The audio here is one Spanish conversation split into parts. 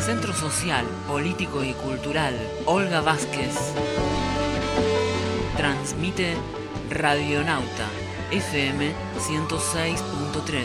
Centro Social, Político y Cultural Olga Vázquez transmite Radionauta FM 106.3.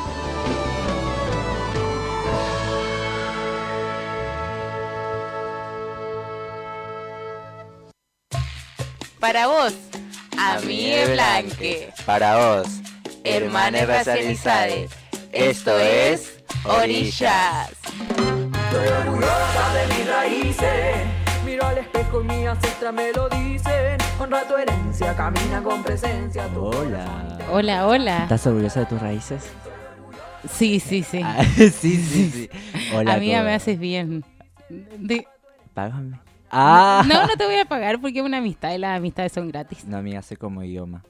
Para vos, amigue Blanque. Para vos, hermanes racializados. Esto es Orillas. Estoy orgullosa de mis raíces. Miro al espejo y mi ancestra me lo dicen. Honra tu herencia, camina con presencia. Hola. Hola, hola. ¿Estás orgullosa de tus raíces? Sí. Sí. Hola. Amiga, todo. me haces bien. Págame. No te voy a pagar porque es una amistad y las amistades son gratis. No, amiga, sé como idioma.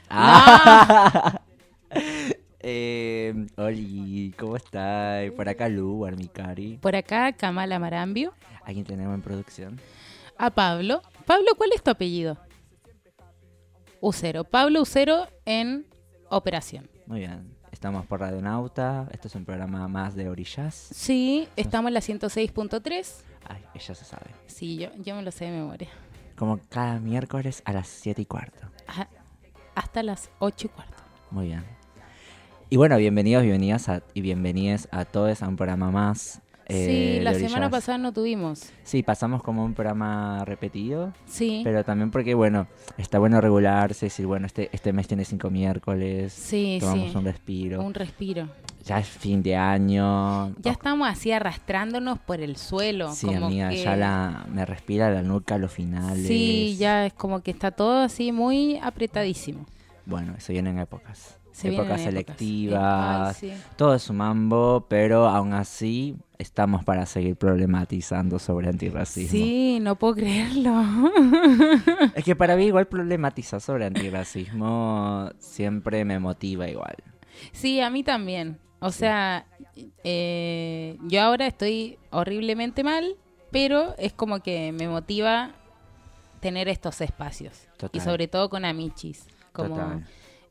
Oli, ¿cómo estás? Por acá Lu, Armicari. Por acá, Kamala Marambio. ¿A quién tenemos en producción? A Pablo. Pablo, ¿cuál es tu apellido? Ucero. Pablo Ucero en operación. Muy bien. Estamos por Radionauta. Este es un programa más de Orillas. Sí, estamos en la 106.3. Ay, ella se sabe. Sí, yo me lo sé de memoria. Como cada miércoles a las 7:15. Hasta las 8:15. Muy bien. Y bueno, bienvenidos y bienvenidas a todos a un programa más. Sí, la de semana Orillas. pasada no tuvimos. Sí, pasamos como un programa repetido, Sí, pero también porque, bueno, está bueno regularse, decir, bueno, este mes tiene 5 miércoles, sí. tomamos un respiro. Un respiro. Ya es fin de año. Ya estamos así arrastrándonos por el suelo. Sí, como amiga, que... ya me respira la nuca a los finales. Sí, ya es como que está todo así muy apretadísimo. Bueno, se vienen épocas. Se épocas vienen selectivas, Ay, sí. todo es un mambo, pero aún así estamos para seguir problematizando sobre antirracismo. Sí, no puedo creerlo. Es que para mí igual problematizar sobre antirracismo siempre me motiva igual. Sí, a mí también. O sea, yo ahora estoy horriblemente mal, pero es como que me motiva tener estos espacios. Total. Y sobre todo con Amichis. Como, Total.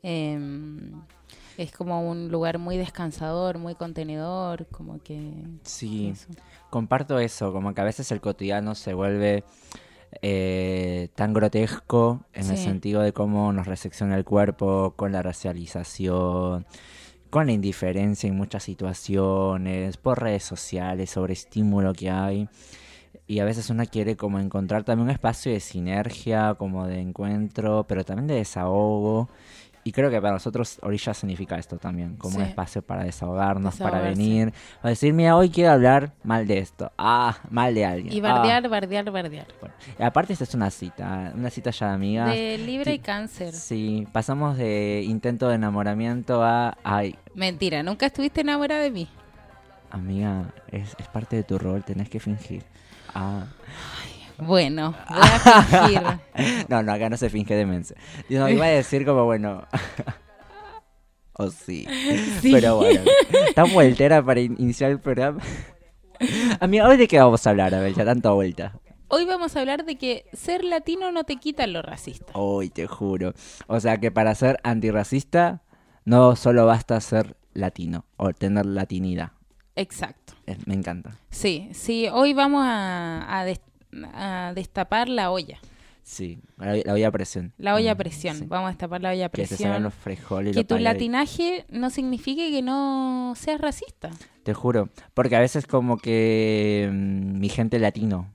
es como un lugar muy descansador, muy contenedor, como que... Sí, eso. comparto eso, como que a veces el cotidiano se vuelve tan grotesco en el Sí. sentido de cómo nos resecciona el cuerpo, con la racialización, con la indiferencia en muchas situaciones, por redes sociales, sobre estímulo que hay. Y a veces uno quiere como encontrar también un espacio de sinergia, como de encuentro, pero también de desahogo. Y creo que para nosotros Orillas significa esto también, como un Sí. espacio para desahogarnos, para Desahogarse. venir, para decir, mira, hoy quiero hablar mal de esto, mal de alguien. Y bardear, bardear. Bueno. Y aparte esta es una cita ya de amigas. De Libra y Sí. Cáncer. Sí, pasamos de intento de enamoramiento a, ay, Mentira, nunca estuviste enamorada de mí. amiga, es parte de tu rol, tenés que fingir. Bueno, voy a fingir. No, acá no se finge demencia. No, iba a decir como, bueno... Oh, sí. Sí. Pero bueno, tan vueltera para iniciar el programa. Amiga, ¿hoy de qué vamos a hablar? A ver, ya tanta vuelta. Hoy vamos a hablar de que ser latino no te quita lo racista. Hoy te juro. O sea que para ser antirracista no solo basta ser latino o tener latinidad. Exacto. Me encanta. Sí, hoy vamos a destapar la olla. Sí, la olla a presión. La olla a presión. Sí. Vamos a destapar la olla a Que se salgan presión. los frijoles y Que los tu paella. latinaje no signifique que no seas racista. Te juro. Porque a veces como que mi gente latino.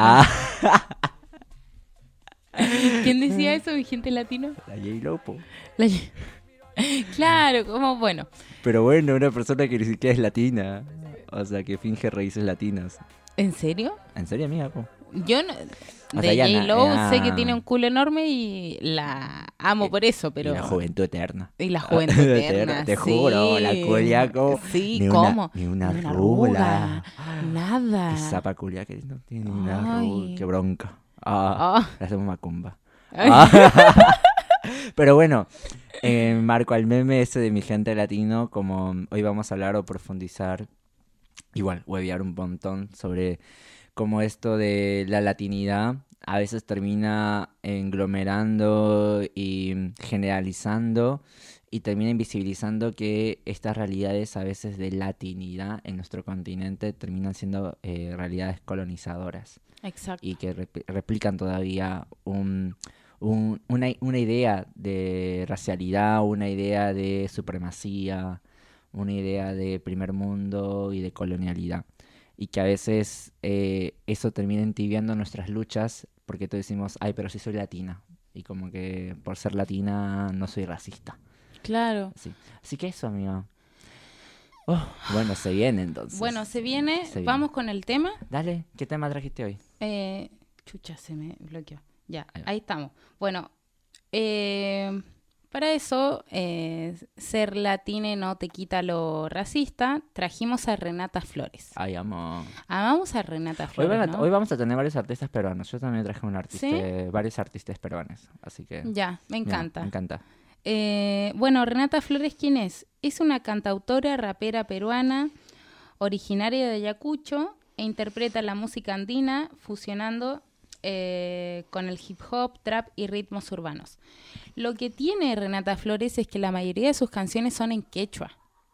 ¿Quién decía eso, mi gente latino? La J-Lo, po. La- Claro, como bueno. Pero bueno, una persona que ni siquiera es latina. O sea, que finge raíces latinas. ¿En serio? ¿En serio, amiga? Po? Yo no, O de sea, ya J-Lo na- sé que tiene un culo enorme y la amo por eso, pero... Y la juventud eterna. Y la juventud eterna, Te sí. juro, la culia como... Sí, ni ¿cómo? Ni una Ni una arruga. Nada. Esa paculia que no tiene ni una Ay. arruga. Qué bronca. Ah. Le hacemos macumba. Ay. Pero bueno, marco al meme ese de mi gente latino, como hoy vamos a hablar o profundizar, igual, huevear un montón sobre cómo esto de la latinidad a veces termina englomerando y generalizando y termina invisibilizando que estas realidades a veces de latinidad en nuestro continente terminan siendo realidades colonizadoras. Exacto. Y que replican todavía una idea de racialidad, una idea de supremacía, una idea de primer mundo y de colonialidad. Y que a veces eso termina entibiando nuestras luchas porque todos decimos, ay, pero sí soy latina. Y como que por ser latina no soy racista. Claro. Sí. Así que eso, amigo. Oh, bueno, se viene entonces. Bueno, se viene. Vamos con el tema. Dale, ¿qué tema trajiste hoy? Chucha, se me bloqueó. Ya, Ahí va. ahí estamos. Bueno, para eso, ser latine no te quita lo racista. Trajimos a Renata Flores. Ay, amo. Amamos a Renata Flores, ¿no? Hoy vamos a tener varios artistas peruanos. Yo también traje un artista, ¿Sí? varios artistas peruanos. Así que... Ya, me mira, encanta. me encanta. Bueno, Renata Flores, ¿quién es? Es una cantautora, rapera peruana, originaria de Ayacucho, e interpreta la música andina fusionando con el hip hop, trap y ritmos urbanos. Lo que tiene Renata Flores es que la mayoría de sus canciones son en quechua.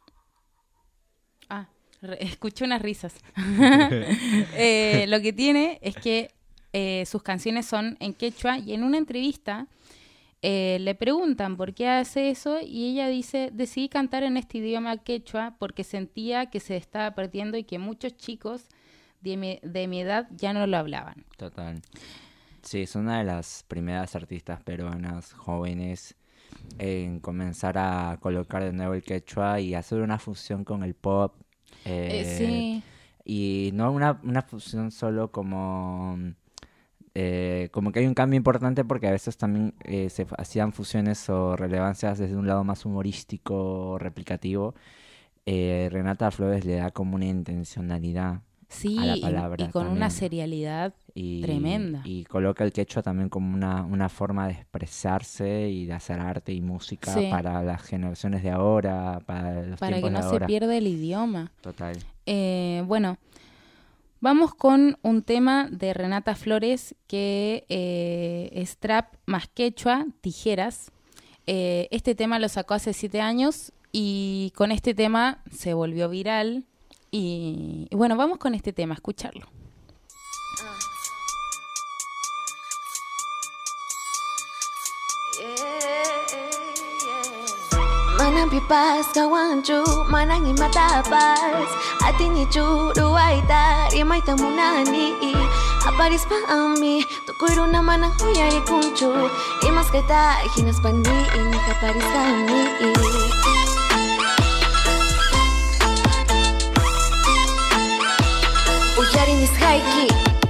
Escuché unas risas. Lo que tiene es que sus canciones son en quechua, y en una entrevista le preguntan por qué hace eso y ella dice, decidí cantar en este idioma quechua porque sentía que se estaba perdiendo y que muchos chicos de mi edad ya no lo hablaban. Total. Sí, es una de las primeras artistas peruanas jóvenes en comenzar a colocar de nuevo el quechua y hacer una fusión con el pop. Sí. Y no una fusión solo como que hay un cambio importante porque a veces también se hacían fusiones o relevancias desde un lado más humorístico o replicativo. Renata Flores le da como una intencionalidad Sí, a la palabra y con también. una serialidad tremenda. Y coloca el quechua también como una forma de expresarse y de hacer arte y música Sí. para las generaciones de ahora, para los para que tiempos no de se ahora. pierda el idioma. Total. Bueno, vamos con un tema de Renata Flores que es trap más quechua, tijeras. Este tema lo sacó hace 7 años y con este tema se volvió viral. Y bueno, vamos con este tema, a escucharlo. Manang pipas kawanchu, manang imatapas Ati ni churu aita, rimay tamunani Aparis pa ami, tukuro na manang huyari kunchu Imas kaita, hinas pandi, ini kaparis kami Uyari nis haiki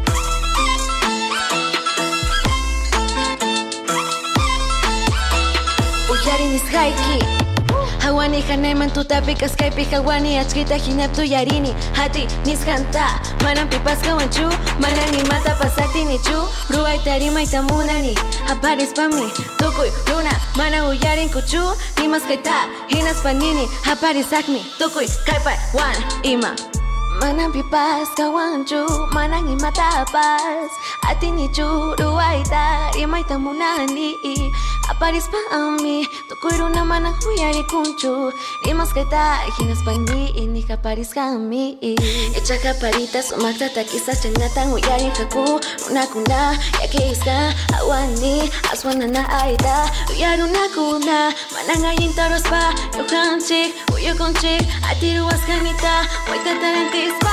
Uyari nis haiki Hawani haneman tutapikas kaypi hawani achkita hinap tuyarini Hati niskanta Manan pipas kawanchu Manan imata pasati nichu Ruaita rimaita munani Aparis pami Tukuy runa Manan uyarin kuchu Nimas kaita Hinas panini Aparis akmi Tukuy kaypa wan ima Manang pipas kawanchu Manang imatapas Ati nichu Ruaita rimaita munani Aparis pa ami Tukuro na manang huyari kunchu Rimas kaita Hinas pani Ini kaparis kami Echa kaparita Sumakta takisa Chanatan huyari kaku Unakuna Yakiska Awani Aswana na aida Uyaruna kuna Manang ayin taros pa Yohanchik Uyokonchik Ati ruas kanita Waita tarantis pa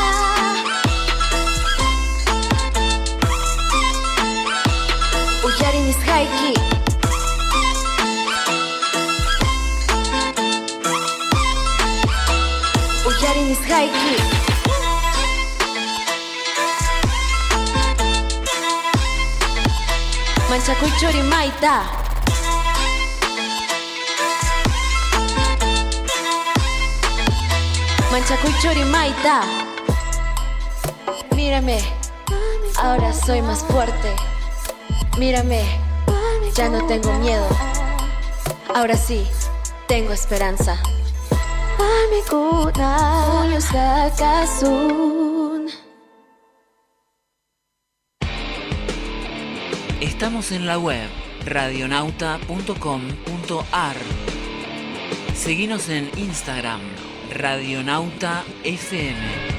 Uyari nis haiki Uyari nis haiki Manchakuy chori maita Manchakuy chori maita Mírame, ahora soy más fuerte Mírame, ya no tengo miedo Ahora sí, tengo esperanza Amikuna Unyos kakasun Estamos en la web radionauta.com.ar. Seguinos en Instagram, Radionauta FM.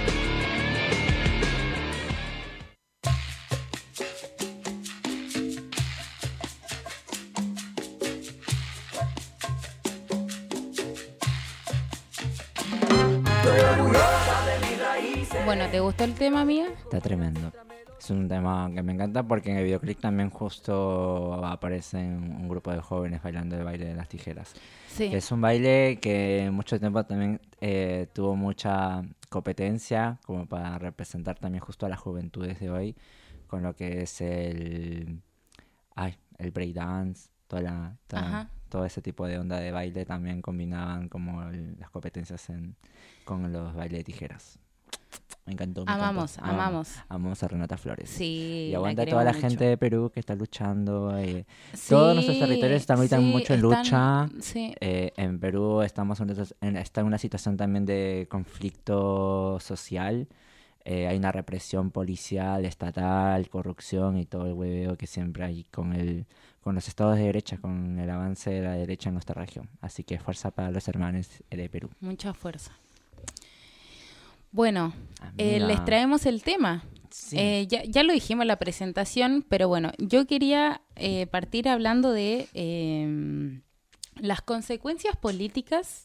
Bueno, ¿te gustó el tema, amiga? Está tremendo. Es un tema que me encanta porque en el videoclip también justo aparecen un grupo de jóvenes bailando el baile de las tijeras. Sí. Es un baile que mucho tiempo también tuvo mucha competencia como para representar también justo a las juventudes de hoy con lo que es el breakdance, todo ese tipo de onda de baile también combinaban como las competencias con los bailes de tijeras. Me encantó. Amamos. Amamos a Renata Flores. Sí. Y aguanta la toda la queremos gente mucho. de Perú que está luchando. Sí, Todos nuestros territorios están ahorita mucho en lucha. Sí. En Perú estamos está en una situación también de conflicto social. Hay una represión policial, estatal, corrupción y todo el hueveo que siempre hay con los estados de derecha, con el avance de la derecha en nuestra región. Así que fuerza para los hermanos de Perú. Mucha fuerza. Bueno, Amiga. les traemos el tema. Sí. Ya lo dijimos en la presentación, pero bueno, yo quería partir hablando de las consecuencias políticas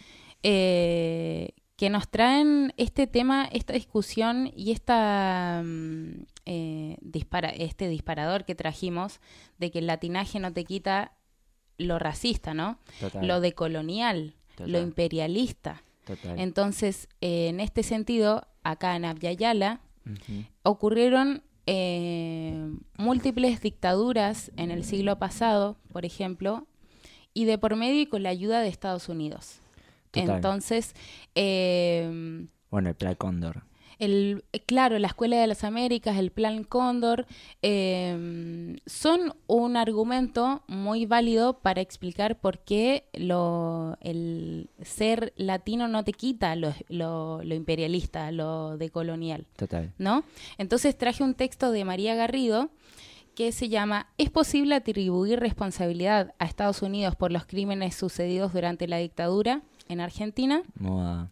que nos traen este tema, esta discusión y este disparador que trajimos de que el latinaje no te quita lo racista, ¿no? Total. Lo decolonial, Total. lo imperialista. Total. Entonces, en este sentido, acá en Abya Yala Ujú. ocurrieron múltiples dictaduras en el siglo pasado, por ejemplo, y de por medio y con la ayuda de Estados Unidos. Total. Entonces, Bueno, el Plan Cóndor. claro, la Escuela de las Américas, el Plan Cóndor, son un argumento muy válido para explicar por qué el ser latino no te quita lo imperialista, lo decolonial, Total. ¿no? Entonces traje un texto de María Garrido que se llama ¿Es posible atribuir responsabilidad a Estados Unidos por los crímenes sucedidos durante la dictadura en Argentina? Moda.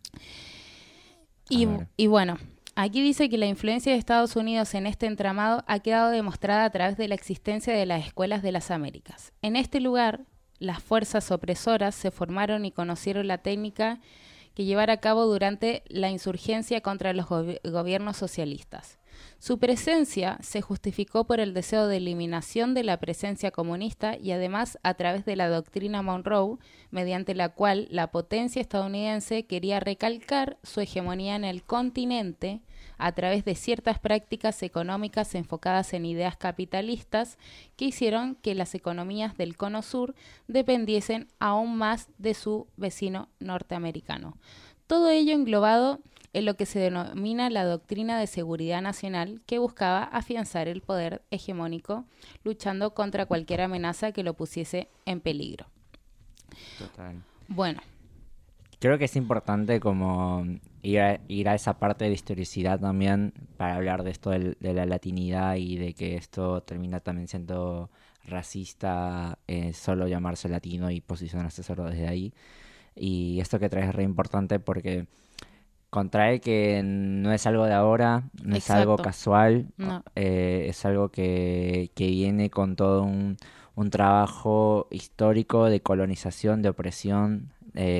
Y bueno, aquí dice que la influencia de Estados Unidos en este entramado ha quedado demostrada a través de la existencia de las escuelas de las Américas. En este lugar, las fuerzas opresoras se formaron y conocieron la técnica que llevar a cabo durante la insurgencia contra los gobiernos socialistas. Su presencia se justificó por el deseo de eliminación de la presencia comunista y además a través de la doctrina Monroe, mediante la cual la potencia estadounidense quería recalcar su hegemonía en el continente a través de ciertas prácticas económicas enfocadas en ideas capitalistas que hicieron que las economías del Cono Sur dependiesen aún más de su vecino norteamericano. Todo ello englobado en lo que se denomina la doctrina de seguridad nacional, que buscaba afianzar el poder hegemónico, luchando contra cualquier amenaza que lo pusiese en peligro. Total. Bueno, Creo que es importante como ir a esa parte de historicidad también para hablar de esto de la latinidad y de que esto termina también siendo racista, solo llamarse latino y posicionarse solo desde ahí. Y esto que traes es re importante porque contrae que no es algo de ahora, no es algo Exacto. casual, No. es algo que viene con todo un trabajo histórico de colonización, de opresión,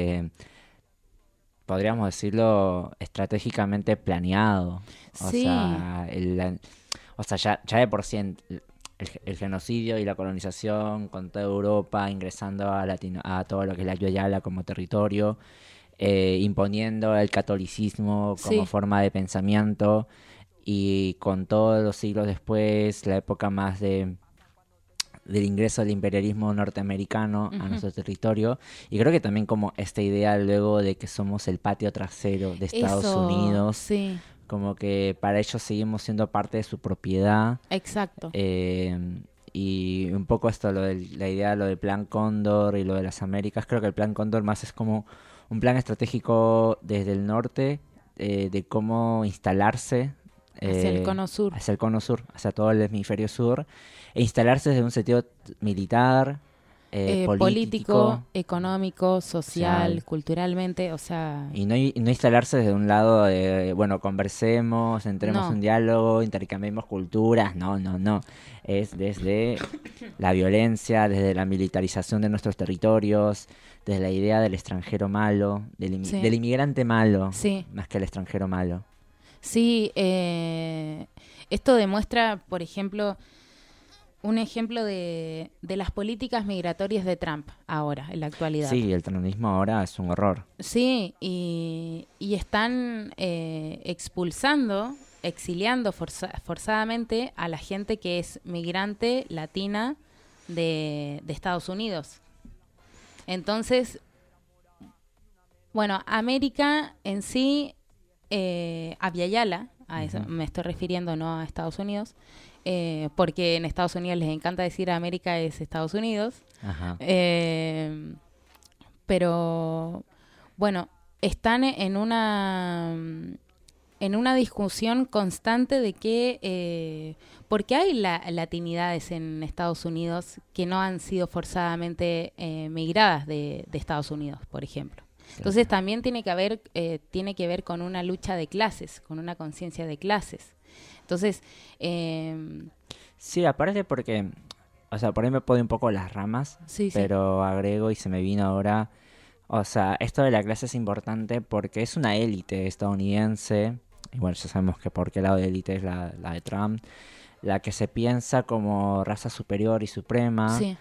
podríamos decirlo estratégicamente planeado. Sí. O sea, ya de por sí el genocidio y la colonización con toda Europa, ingresando a todo lo que es la Yala como territorio, imponiendo el catolicismo como Sí. forma de pensamiento, y con todos los siglos después, la época más del ingreso del imperialismo norteamericano a nuestro territorio, y creo que también como esta idea luego de que somos el patio trasero de Estados Eso, Unidos, sí, como que para ellos seguimos siendo parte de su propiedad. exacto. Y un poco esto, la idea, lo del Plan Cóndor y lo de las Américas, creo que el Plan Cóndor más es como un plan estratégico desde el norte, de cómo instalarse Hacia el Cono Sur. hacia el Cono Sur, hacia todo el hemisferio sur, e instalarse desde un sentido militar, político, económico, social, social. culturalmente, o sea... Y no instalarse desde un lado de, bueno, conversemos, entremos No. en un diálogo, intercambiemos culturas. No. Es desde la violencia, desde la militarización de nuestros territorios, desde la idea del extranjero malo, Sí. del inmigrante malo, Sí. más que el extranjero malo. Sí, esto demuestra, por ejemplo, un ejemplo de las políticas migratorias de Trump ahora, en la actualidad. Sí, el trumpismo ahora es un horror. Sí, y están expulsando, exiliando forzadamente a la gente que es migrante latina de Estados Unidos. Entonces, bueno, América en sí, a Viayala, a eso me estoy refiriendo, no a Estados Unidos, porque en Estados Unidos les encanta decir América es Estados Unidos. Ajá. Pero bueno, están en una discusión constante de que porque hay latinidades en Estados Unidos que no han sido forzadamente migradas de Estados Unidos, por ejemplo. Entonces también tiene que ver con una lucha de clases, con una conciencia de clases. Entonces, Sí, aparte porque, o sea, por ahí me puedo un poco las ramas, sí, sí. pero agrego y se me vino ahora, o sea, esto de la clase es importante porque es una élite estadounidense, y bueno, ya sabemos que por qué lado de élite es la de Trump, la que se piensa como raza superior y suprema, Sí.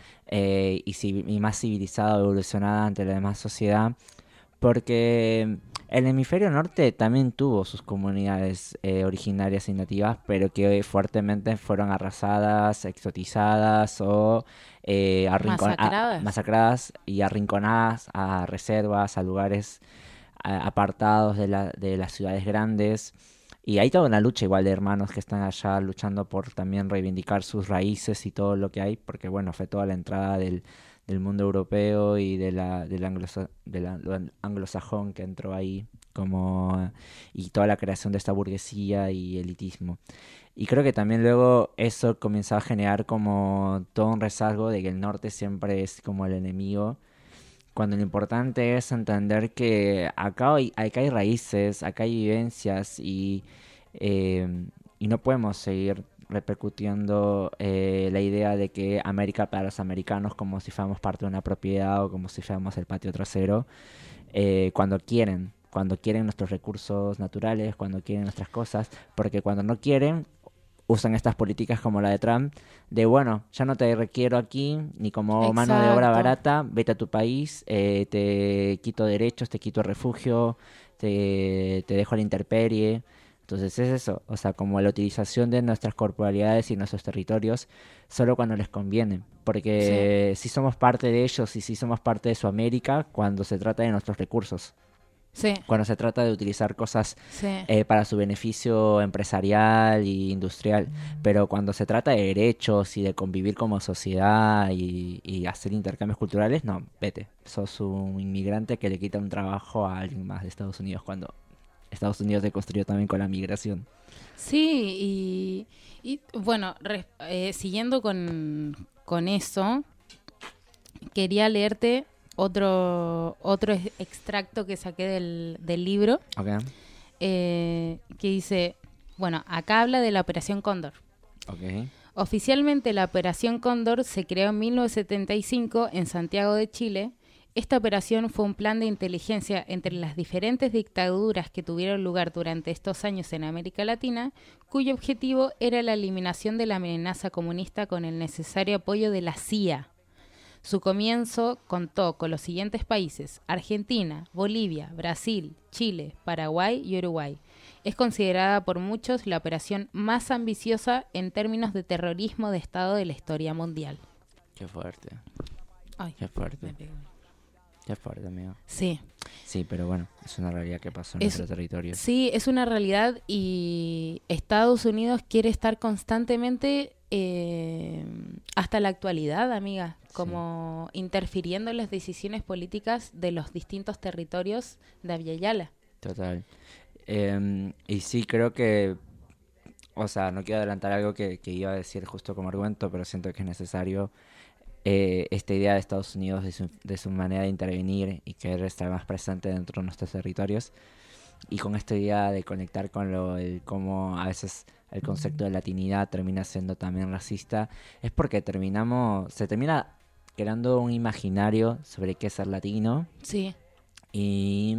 y más civilizada o evolucionada ante la demás sociedad, porque el hemisferio norte también tuvo sus comunidades originarias y nativas, pero que fuertemente fueron arrasadas, exotizadas o Masacradas. masacradas y arrinconadas a reservas, a lugares apartados de las ciudades grandes. Y hay toda una lucha igual de hermanos que están allá luchando por también reivindicar sus raíces y todo lo que hay, porque bueno, fue toda la entrada del mundo europeo y del anglosajón que entró ahí, y toda la creación de esta burguesía y elitismo. Y creo que también luego eso comenzó a generar como todo un rezago de que el norte siempre es como el enemigo, cuando lo importante es entender que acá hay raíces, acá hay vivencias y no podemos seguir repercutiendo la idea de que América para los americanos como si fuéramos parte de una propiedad o como si fuéramos el patio trasero, cuando quieren nuestros recursos naturales, cuando quieren nuestras cosas, porque cuando no quieren usan estas políticas como la de Trump, de bueno, ya no te requiero aquí, ni como mano de obra Exacto. barata, vete a tu país, te quito derechos, te quito refugio, te dejo a la intemperie. Entonces es eso, o sea, como la utilización de nuestras corporalidades y nuestros territorios solo cuando les conviene, porque sí somos parte de ellos y sí somos parte de su América cuando se trata de nuestros recursos. Sí, Cuando se trata de utilizar cosas sí. para su beneficio empresarial e industrial, pero cuando se trata de derechos y de convivir como sociedad y hacer intercambios culturales, no, vete, sos un inmigrante que le quita un trabajo a alguien más de Estados Unidos cuando Estados Unidos se construyó también con la migración. Sí, y bueno, siguiendo con eso, quería leerte otro extracto que saqué del libro, ¿Ok? que dice, bueno, acá habla de la Operación Cóndor. Ok. Oficialmente la Operación Cóndor se creó en 1975 en Santiago de Chile. Esta operación fue un plan de inteligencia entre las diferentes dictaduras que tuvieron lugar durante estos años en América Latina, cuyo objetivo era la eliminación de la amenaza comunista con el necesario apoyo de la CIA. Su comienzo contó con los siguientes países: Argentina, Bolivia, Brasil, Chile, Paraguay y Uruguay. Es considerada por muchos la operación más ambiciosa en términos de terrorismo de Estado de la historia mundial. Qué fuerte. Ay, Qué fuerte. me pegó. Qué fuerte, amigo. Sí. Sí, pero bueno, es una realidad que pasó en Es- nuestro territorio. Sí, es una realidad y Estados Unidos quiere estar constantemente hasta la actualidad, amiga, como interfiriendo en las decisiones políticas de los distintos territorios de Abya Yala. Total. Y sí, creo que, o sea, no quiero adelantar algo que iba a decir justo como argumento, pero siento que es necesario. esta idea de Estados Unidos de su manera de intervenir y querer estar más presente dentro de nuestros territorios, y con esta idea de conectar con cómo a veces el concepto de latinidad termina siendo también racista, es porque se termina creando un imaginario sobre qué es ser latino, Sí, y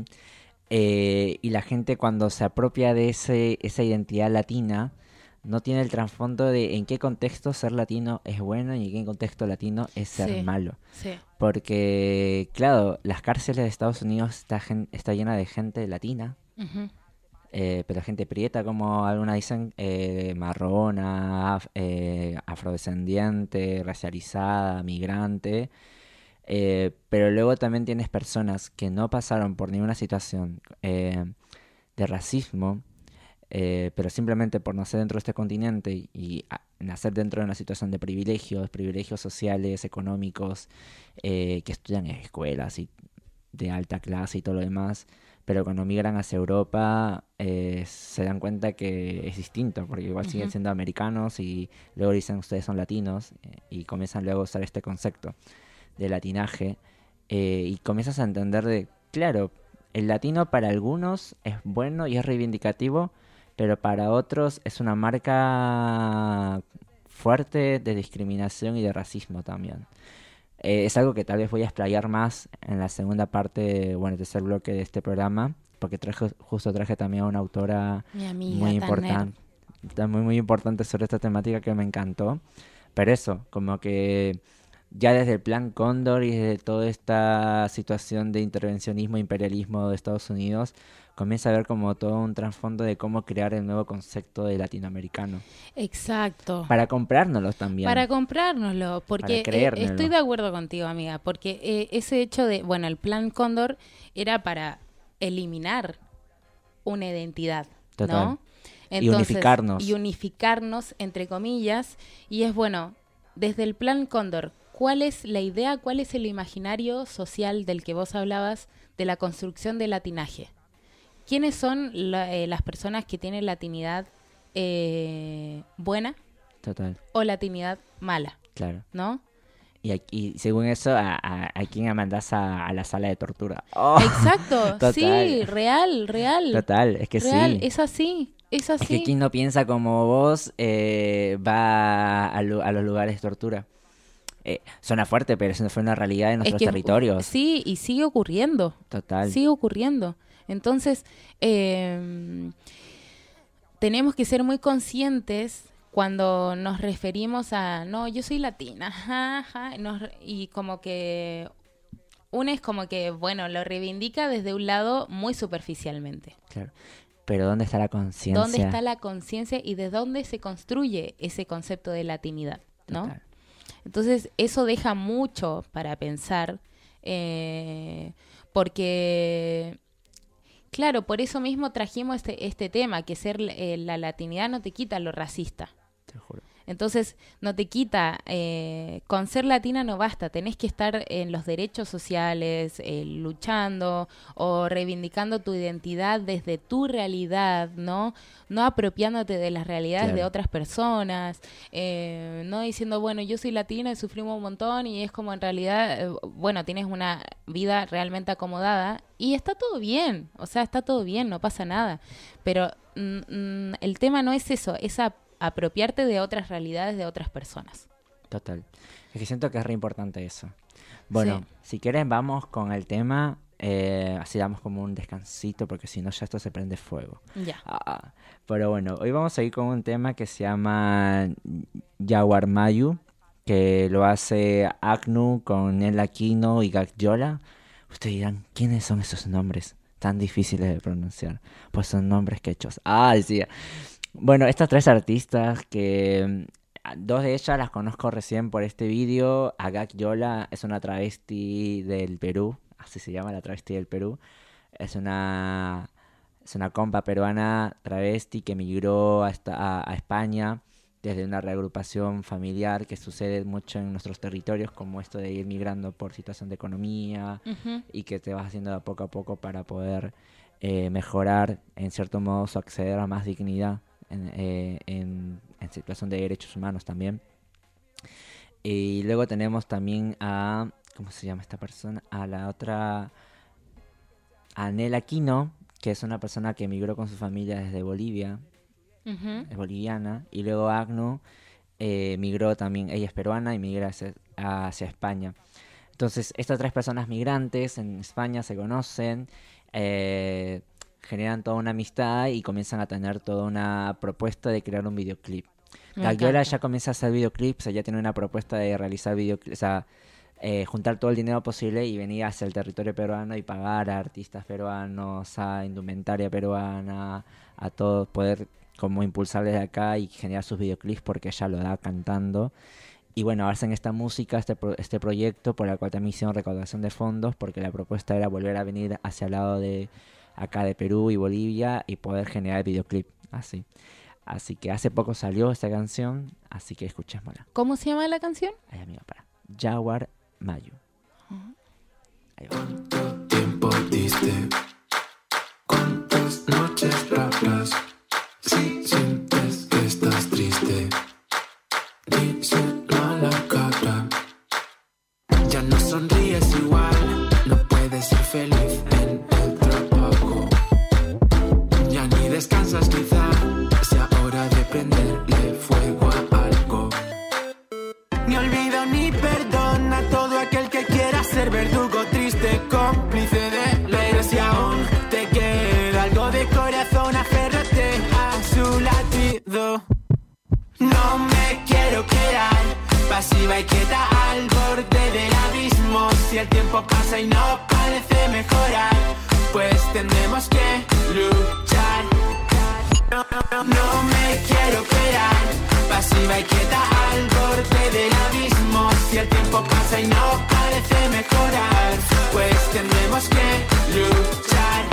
la gente, cuando se apropia de esa identidad latina, no tiene el trasfondo de en qué contexto ser latino es bueno y en qué contexto latino es ser Sí. malo. sí. Porque, claro, las cárceles de Estados Unidos está llena de gente latina, Ujú. pero gente prieta, como algunas dicen, marrona, afrodescendiente, racializada, migrante. Pero luego también tienes personas que no pasaron por ninguna situación de racismo, pero simplemente por nacer dentro de este continente y nacer dentro de una situación de privilegios sociales, económicos, que estudian en escuelas y de alta clase y todo lo demás, pero cuando migran hacia Europa se dan cuenta que es distinto, porque igual siguen Ujú. siendo americanos y luego dicen ustedes son latinos, y comienzan luego a usar este concepto de latinaje, y comienzas a entender claro, el latino para algunos es bueno y es reivindicativo, pero para otros es una marca fuerte de discriminación y de racismo también. Es algo que tal vez voy a explayar más en la segunda parte, bueno, el tercer bloque de este programa, porque justo traje también a una autora Mi amiga muy Tanner. importante, muy importante sobre esta temática que me encantó. Pero eso, como que ya desde el Plan Cóndor y desde toda esta situación de intervencionismo e imperialismo de Estados Unidos, comienza a ver como todo un trasfondo de cómo crear el nuevo concepto de latinoamericano. Exacto. Para comprárnoslos también. Para comprárnoslo, porque Para creérnoslo. estoy de acuerdo contigo, amiga, porque ese hecho de, bueno, el plan Cóndor era para eliminar una identidad, Total. ¿no? Y unificarnos. Y unificarnos, entre comillas, y es bueno, desde el plan Cóndor, ¿cuál es la idea, cuál es el imaginario social del que vos hablabas de la construcción del latinaje? ¿Quiénes son las personas que tienen latinidad buena Total, o latinidad mala, claro. ¿no? Y aquí, según eso, ¿a quién mandás a la sala de tortura? ¡Oh! Exacto, Total. sí, real. Total, es que real, sí. es así, es Es que así. quien no piensa como vos va a los lugares de tortura. Suena fuerte, pero eso fue una realidad de nuestros territorios. Sí, y sigue ocurriendo. Total. Sigue ocurriendo. Entonces, tenemos que ser muy conscientes cuando nos referimos a, no, yo soy latina, ajá, y como que una es como que, bueno, lo reivindica desde un lado muy superficialmente. Claro. Pero ¿dónde está la conciencia? ¿Dónde está la conciencia y de dónde se construye ese concepto de latinidad, ¿no? Total. Entonces, eso deja mucho para pensar, porque, claro, por eso mismo trajimos este tema, que ser la latinidad no te quita lo racista. Te juro. Entonces, no te quita, con ser latina no basta, tenés que estar en los derechos sociales, luchando o reivindicando tu identidad desde tu realidad, ¿no? No apropiándote de las realidades Claro. de otras personas, no diciendo, bueno, yo soy latina y sufrimos un montón y es como en realidad, bueno, tienes una vida realmente acomodada y está todo bien, o sea, está todo bien, no pasa nada, pero el tema no es eso, es apropiarte de otras realidades de otras personas. Total. Es que siento que es re importante eso. Bueno, Sí. si quieren vamos con el tema, así damos como un descansito, porque si no ya esto se prende fuego. Ya. Pero bueno, hoy vamos a ir con un tema que se llama Yaguarmayu, que lo hace Agnu con Nel Aquino y Gagyola. Ustedes dirán, ¿quiénes son esos nombres tan difíciles de pronunciar? Pues son nombres quechos. Sí. Bueno, estas tres artistas que dos de ellas las conozco recién por este vídeo. Agak Yola es una travesti del Perú, así se llama, la travesti del Perú. Es una compa peruana travesti que migró a España desde una reagrupación familiar que sucede mucho en nuestros territorios, como esto de ir migrando por situación de economía Ujú. y que te vas haciendo de poco a poco para poder mejorar, en cierto modo, o acceder a más dignidad en situación de derechos humanos también. Y luego tenemos también a, ¿cómo se llama esta persona? A la otra, a Nel Aquino, que es una persona que emigró con su familia desde Bolivia, es boliviana. Y luego Agnu migró también, ella es peruana y migra hacia España. Entonces, estas 3 personas migrantes en España se conocen, generan toda una amistad y comienzan a tener toda una propuesta de crear un videoclip. Gaguiola ya comienza a hacer videoclips, ella tiene una propuesta de realizar videoclips, o sea, juntar todo el dinero posible y venir hacia el territorio peruano y pagar a artistas peruanos, a indumentaria peruana, a todos, poder como impulsar desde acá y generar sus videoclips porque ella lo da cantando. Y bueno, hacen esta música, este proyecto por el cual también hicieron recaudación de fondos porque la propuesta era volver a venir hacia el lado de acá de Perú y Bolivia y poder generar el videoclip así. Así que hace poco salió esta canción, así que escuchémosla. ¿Cómo se llama la canción? Ay, amiga, para. Jaguar Mayu. Ahí va. ¿Cuánto tiempo diste? ¿Cuántas noches raras? Si sientes que estás triste, díselo a la cara. Ya no sonríes igual, no puedes ser feliz en el trabajo. Ya ni descansas quizá, sea hora de prenderle fuego a algo. Ni olvido ni perdón a todo aquel que quiera ser verdugo, triste, cómplice de la eres y aún te queda algo de corazón, aférrate a su latido. No me quiero quedar pasiva y quieta al borde del abismo. Si el tiempo pasa y no parece mejorar, pues tendremos que luchar. No me quiero quedar pasiva y quieta al borde del abismo. Si el tiempo pasa y no parece mejorar, pues tendremos que luchar.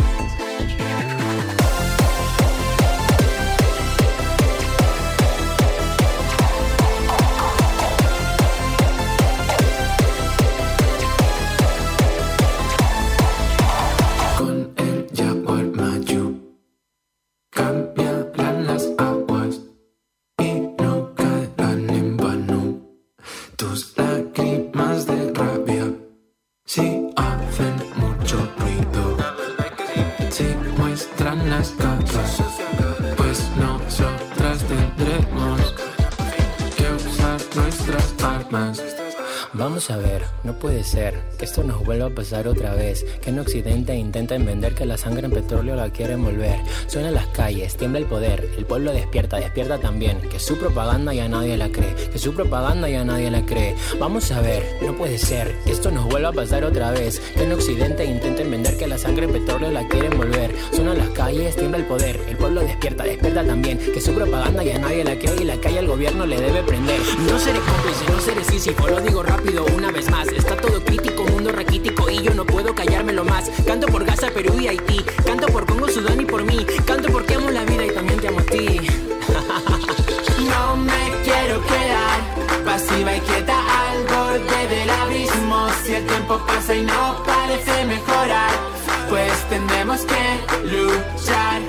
Con el Jaguar Mayu cambiarán las aguas y no caerán en vano tus lágrimas de rabia. Si hacen mucho ruido, si muestran las caras, pues nosotras tendremos que usar nuestras armas. Vamos a ver, no puede ser que esto nos vuelva a pasar otra vez. Que en Occidente intenten vender que la sangre en petróleo la quieren volver. Suena en las calles, tiembla el poder, el pueblo despierta también. Que su propaganda ya nadie la cree, que su propaganda ya nadie la cree. Vamos a ver, no puede ser que esto nos vuelva a pasar otra vez. Que en Occidente intenten vender que la sangre en petróleo la quieren volver. Suena en las calles, tiembla el poder, el pueblo despierta también. Que su propaganda ya nadie la cree y la calle al gobierno le debe prender. No seré cómplice, no seré sísifo, lo digo rápido una vez más. Está todo crítico, mundo raquítico y yo no puedo callármelo más. Canto por Gaza, Perú y Haití, canto por Congo, Sudán y por mí. Canto porque amo la vida y también te amo a ti. No me quiero quedar pasiva y quieta al borde del abismo. Si el tiempo pasa y no parece mejorar, pues tendremos que luchar.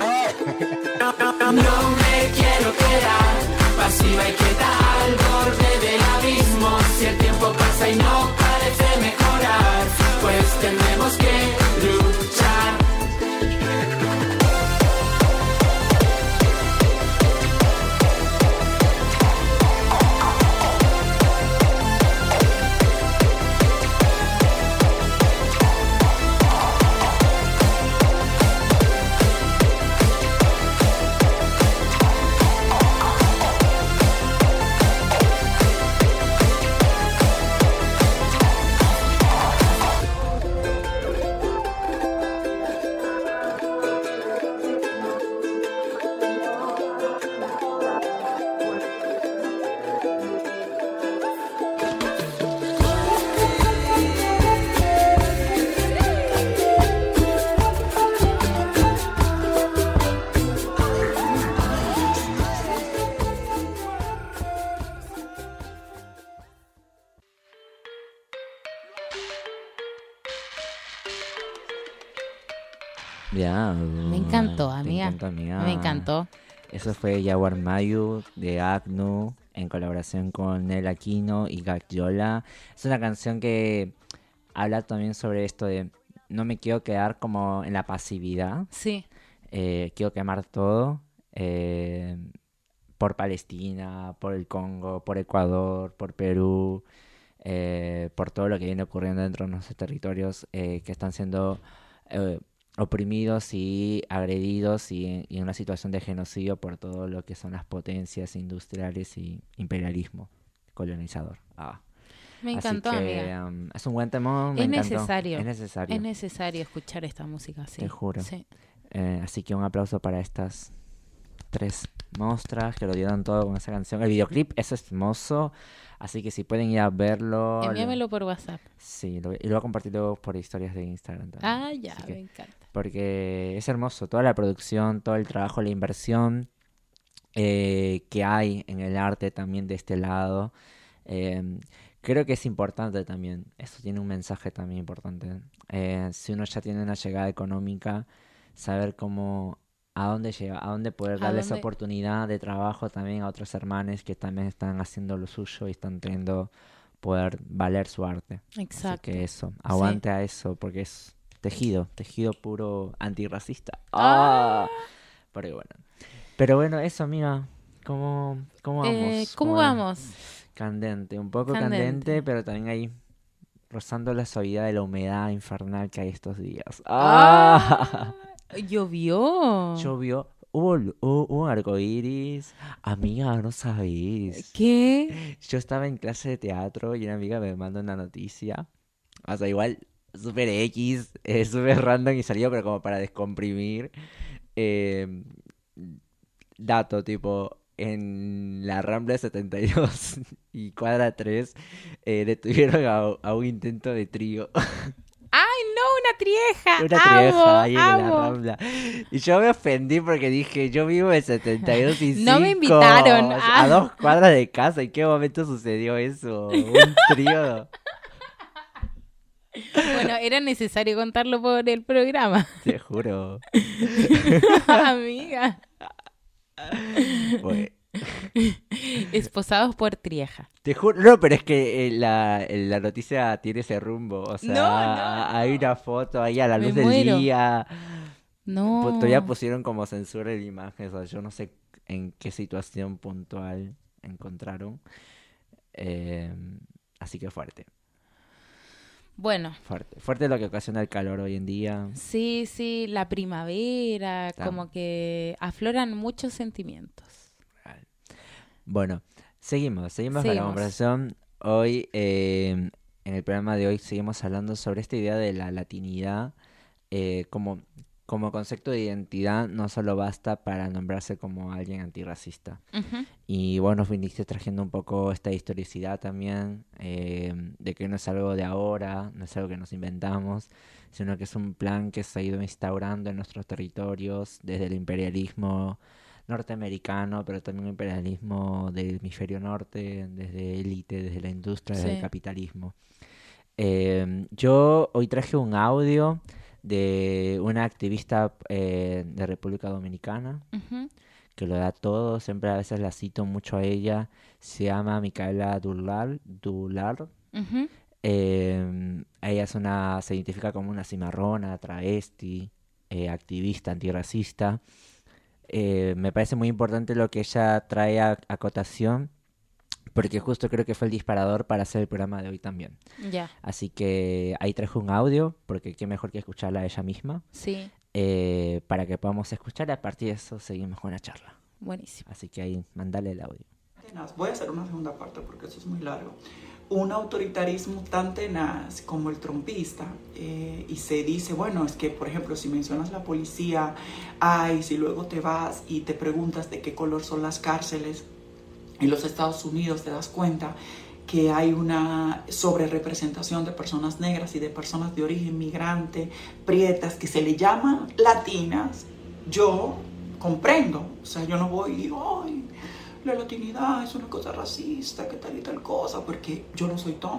No me quiero quedar pasiva y quieta al borde del abismo. Si el tiempo pasa y no parece mejorar, pues tendremos que luchar. Ya. Me encantó, amiga. Te encantó, amiga. Me encantó. Eso fue Jaguar Mayu de Agnu en colaboración con Nel Aquino y Gaggiola. Es una canción que habla también sobre esto de no me quiero quedar como en la pasividad, Sí. quiero quemar todo, por Palestina, por el Congo, por Ecuador, por Perú, por todo lo que viene ocurriendo dentro de nuestros territorios, que están siendo oprimidos y agredidos y en una situación de genocidio por todo lo que son las potencias industriales y imperialismo colonizador. Me Así encantó, que, amiga. es un buen temón, me Es encantó. necesario. Es necesario. Es necesario escuchar esta música, sí. Te juro. Sí. Así que un aplauso para estas 3 monstras que lo dieron todo con esa canción. El videoclip es hermoso, así que si pueden ir a verlo. Envíamelo por WhatsApp. Sí, y lo voy a compartir luego por historias de Instagram también. Ah, ya, Así que, me encanta. porque es hermoso, toda la producción, todo el trabajo, la inversión que hay en el arte también de este lado. Creo que es importante también, eso tiene un mensaje también importante. Si uno ya tiene una llegada económica, saber cómo, a dónde llegar, a dónde poder darle esa oportunidad de trabajo también a otros hermanos que también están haciendo lo suyo y están teniendo poder valer su arte. Exacto. Así que eso, aguante a eso, porque es tejido puro antirracista. Pero bueno, eso, amiga, ¿cómo vamos? ¿Cómo vamos? Candente, un poco candente, pero también ahí rozando la suavidad de la humedad infernal que hay estos días. Llovió. Llovió, hubo un arcoíris. Amiga, no sabéis. ¿Qué? Yo estaba en clase de teatro y una amiga me mandó una noticia. O sea, igual, súper X, súper random y salió, pero como para descomprimir. Dato, tipo, en la Rambla 72 y Cuadra 3 detuvieron a un intento de trío. ¡Ay, no! ¡Una trieja! Una trieja ahí en la Rambla. Y yo me ofendí porque dije, yo vivo en 72 y No me 5, invitaron. a 2 cuadras de casa. ¿En qué momento sucedió eso? Un trío. Bueno, era necesario contarlo por el programa. Te juro. Amiga. Bueno. Esposados por Trieja. Te juro, no, pero es que la noticia tiene ese rumbo. O sea, No. hay una foto ahí a la Me luz muero. del día. No. Todavía pusieron como censura de imágenes. O sea, yo no sé en qué situación puntual encontraron. Así que fuerte. Bueno. Fuerte lo que ocasiona el calor hoy en día. Sí, la primavera, Claro. como que afloran muchos sentimientos. Bueno, seguimos con la conversación. Hoy, en el programa de hoy, seguimos hablando sobre esta idea de la latinidad como concepto de identidad. No solo basta para nombrarse como alguien antirracista. Ujú. Y vos nos viniste trayendo un poco esta historicidad también, de que no es algo de ahora, no es algo que nos inventamos, sino que es un plan que se ha ido instaurando en nuestros territorios desde el imperialismo norteamericano, pero también el imperialismo del hemisferio norte, desde élite, desde la industria, desde el capitalismo. Yo hoy traje un audio de una activista de República Dominicana, Ujú. que lo da todo, siempre a veces la cito mucho a ella, se llama Micaela Dular. Ujú. Ella se identifica como una cimarrona, travesti, activista, antirracista. Me parece muy importante lo que ella trae a cotación, porque justo creo que fue el disparador para hacer el programa de hoy también. Ya. Así que ahí traje un audio, porque qué mejor que escucharla a ella misma, Sí, para que podamos escuchar y a partir de eso seguimos con la charla. buenísimo. Así que ahí, mandale el audio. Voy a hacer una segunda parte porque eso es muy largo. Un autoritarismo tan tenaz como el trumpista, y se dice, bueno, es que por ejemplo si mencionas la policía, si luego te vas y te preguntas de qué color son las cárceles en los Estados Unidos, te das cuenta que hay una sobrerepresentación de personas negras y de personas de origen migrante, prietas, que se le llaman latinas. Yo comprendo, o sea, yo no voy y digo, ay, la latinidad es una cosa racista, que tal y tal cosa, porque yo no soy tonta.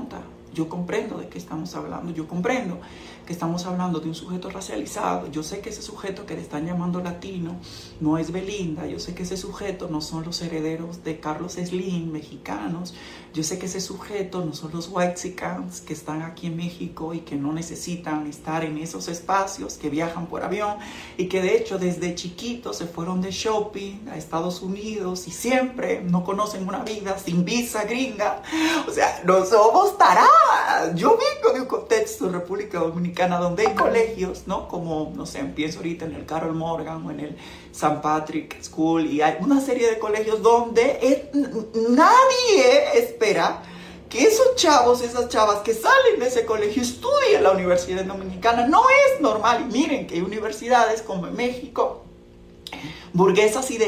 Yo comprendo de qué estamos hablando, yo comprendo que estamos hablando de un sujeto racializado. Yo sé que ese sujeto que le están llamando latino no es Belinda, yo sé que ese sujeto no son los herederos de Carlos Slim, mexicanos, yo sé que ese sujeto no son los whitexicans que están aquí en México y que no necesitan estar en esos espacios, que viajan por avión y que de hecho desde chiquitos se fueron de shopping a Estados Unidos y siempre no conocen una vida sin visa gringa. O sea, no somos taradas. Yo vengo de un contexto de República Dominicana donde hay colegios, ¿no? Como, no sé, pienso ahorita en el Carol Morgan o en el St. Patrick School, y hay una serie de colegios donde nadie espera que esos chavos, esas chavas que salen de ese colegio estudien en la Universidad Dominicana. No es normal. Y miren que hay universidades como en México, burguesas y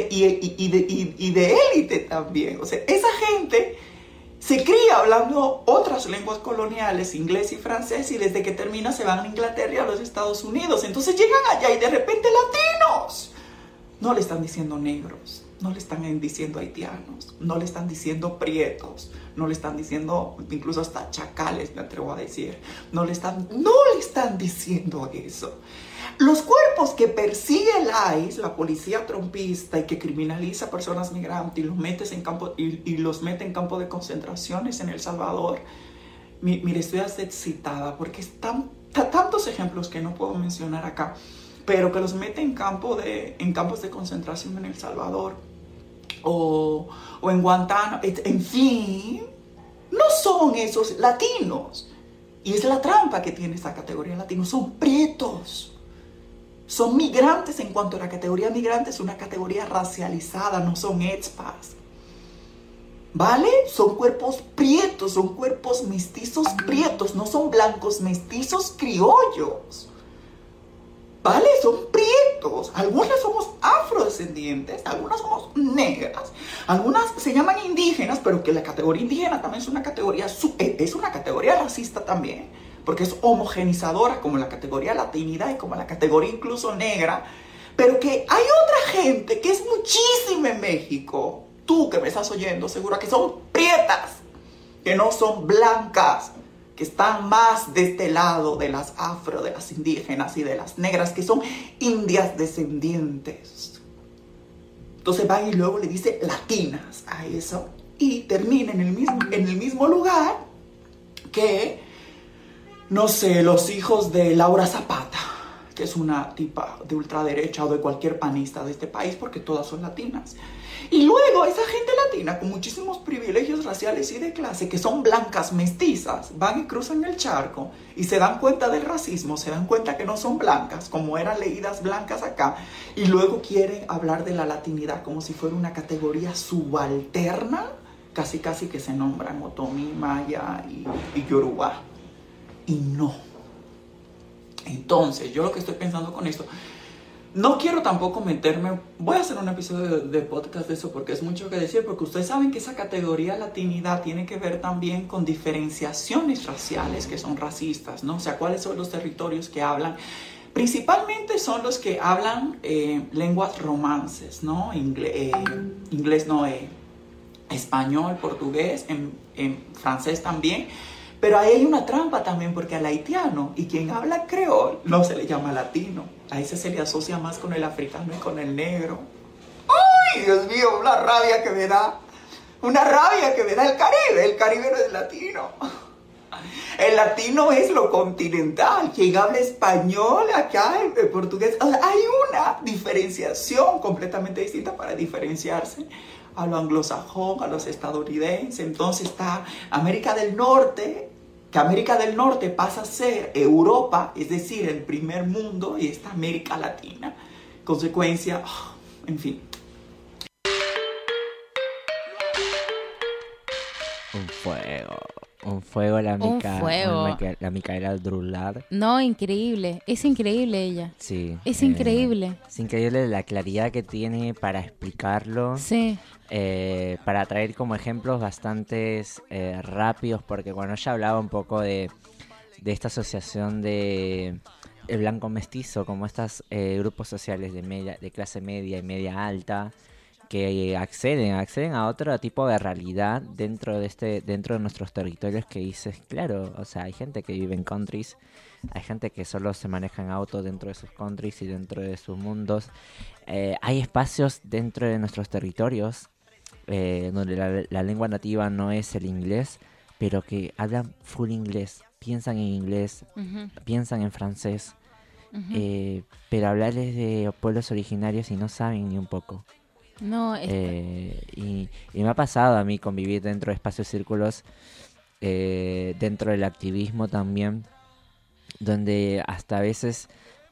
de élite también. O sea, esa gente se cría hablando otras lenguas coloniales, inglés y francés, y desde que termina se van a Inglaterra y a los Estados Unidos. Entonces llegan allá y de repente latinos. No le están diciendo negros, no le están diciendo haitianos, no le están diciendo prietos, no le están diciendo incluso hasta chacales, me atrevo a decir. No le están diciendo eso. Los cuerpos que persigue el ICE, la policía trumpista, y que criminaliza a personas migrantes y los mete en campo de concentraciones en El Salvador. Mire, estoy hasta excitada porque están tantos ejemplos que no puedo mencionar acá, pero que los mete en campos de concentración en El Salvador o en Guantánamo, en fin, no son esos latinos. Y es la trampa que tiene esta categoría latino, son prietos. Son migrantes. En cuanto a la categoría migrante, es una categoría racializada, no son expats. ¿Vale? Son cuerpos prietos, son cuerpos mestizos prietos, no son blancos mestizos criollos. ¿Vale? Son prietos. Algunas somos afrodescendientes, algunas somos negras, algunas se llaman indígenas, pero que la categoría indígena también es una categoría racista también, porque es homogenizadora como la categoría latinidad y como la categoría incluso negra, pero que hay otra gente que es muchísima en México, tú que me estás oyendo seguro, que son prietas, que no son blancas, que están más de este lado de las afro, de las indígenas y de las negras, que son indias descendientes. Entonces van y luego le dice latinas a eso y termina en el mismo lugar que, no sé, los hijos de Laura Zapata, que es una tipa de ultraderecha o de cualquier panista de este país, porque todas son latinas. Y luego esa gente latina con muchísimos privilegios raciales y de clase, que son blancas mestizas, van y cruzan el charco y se dan cuenta del racismo, se dan cuenta que no son blancas, como eran leídas blancas acá, y luego quieren hablar de la latinidad como si fuera una categoría subalterna, casi que se nombran Otomí, Maya y Yoruba. Y no. Entonces, yo lo que estoy pensando con esto, no quiero tampoco meterme, voy a hacer un episodio de podcast de eso porque es mucho que decir, porque ustedes saben que esa categoría latinidad tiene que ver también con diferenciaciones raciales que son racistas, ¿no? O sea, ¿cuáles son los territorios que hablan? Principalmente son los que hablan lenguas romances, ¿no? Inglés no, español, portugués, en francés también. Pero ahí hay una trampa también, porque al haitiano y quien habla creol no se le llama latino. A ese se le asocia más con el africano y con el negro. ¡Ay, Dios mío! Una rabia que me da. Una rabia que me da el Caribe. El Caribe no es latino. El latino es lo continental. Quien habla español acá, el portugués. O sea, hay una diferenciación completamente distinta para diferenciarse a lo anglosajón, a los estadounidenses. Entonces está América del Norte, que América del Norte pasa a ser Europa, es decir, el primer mundo, y está América Latina. Consecuencia, en fin. Un fuego la fuego. La Micaela Drullar. No, increíble. Es increíble ella. Sí. Es increíble. Es increíble la claridad que tiene para explicarlo. Sí. Para traer como ejemplos bastante rápidos, porque cuando ella hablaba un poco de esta asociación de el blanco mestizo, como estos grupos sociales de clase media y media alta, que acceden a otro tipo de realidad dentro de nuestros territorios, que dices, claro, o sea, hay gente que vive en countries, hay gente que solo se maneja en auto dentro de sus countries y dentro de sus mundos. Hay espacios dentro de nuestros territorios donde la lengua nativa no es el inglés, pero que hablan full inglés, piensan en inglés, piensan en francés, pero hablarles de pueblos originarios y no saben ni un poco. No, y me ha pasado a mí convivir dentro de espacios círculos, dentro del activismo también, donde hasta a veces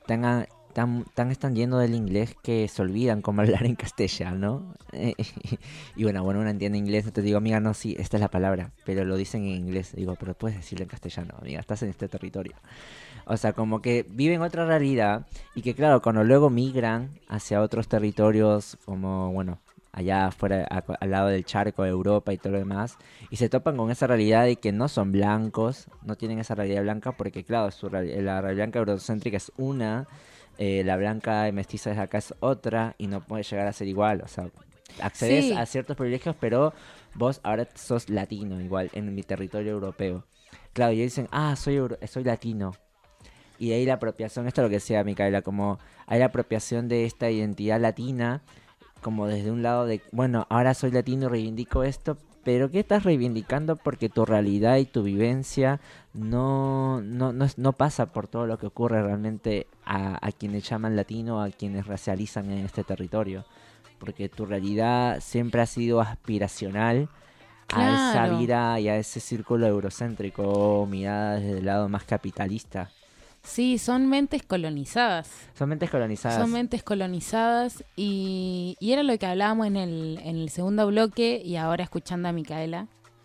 están yendo del inglés que se olvidan cómo hablar en castellano. Y bueno, uno entiende inglés, entonces digo, amiga, no, sí, esta es la palabra, pero lo dicen en inglés. Digo, pero puedes decirlo en castellano, amiga, estás en este territorio. O sea, como que viven otra realidad y que claro, cuando luego migran hacia otros territorios, como, bueno, allá afuera, al lado del charco de Europa y todo lo demás, y se topan con esa realidad de que no son blancos, no tienen esa realidad blanca, porque claro, la realidad blanca eurocéntrica es una, la blanca y mestiza de acá es otra, y no puede llegar a ser igual. O sea, accedes a ciertos privilegios, pero vos ahora sos latino igual en mi territorio europeo. Claro, y ellos dicen, soy latino. Y ahí la apropiación, esto es lo que decía Micaela, como hay la apropiación de esta identidad latina, como desde un lado de, bueno, ahora soy latino y reivindico esto, pero ¿qué estás reivindicando? Porque tu realidad y tu vivencia no pasa por todo lo que ocurre realmente a quienes llaman latino, a quienes racializan en este territorio. Porque tu realidad siempre ha sido aspiracional a esa vida y a ese círculo eurocéntrico, mirada desde el lado más capitalista. Sí, son mentes colonizadas. Son mentes colonizadas y era lo que hablábamos en el segundo bloque y ahora escuchando a Micaela.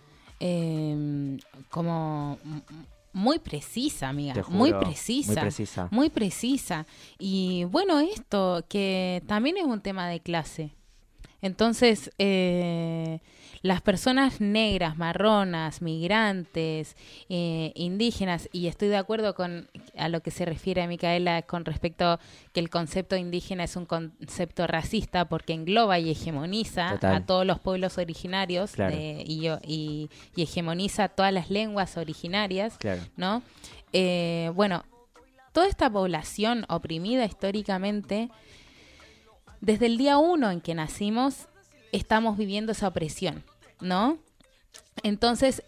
Como muy precisa, amiga. Te juro, muy precisa. Y bueno, esto que también es un tema de clase. Entonces, las personas negras, marronas, migrantes, indígenas, y estoy de acuerdo a lo que se refiere a Micaela con respecto que el concepto indígena es un concepto racista porque engloba y hegemoniza a todos los pueblos originarios, y hegemoniza todas las lenguas originarias, ¿no? Bueno, toda esta población oprimida históricamente, desde el día 1 en que nacimos, estamos viviendo esa opresión, ¿no? Entonces,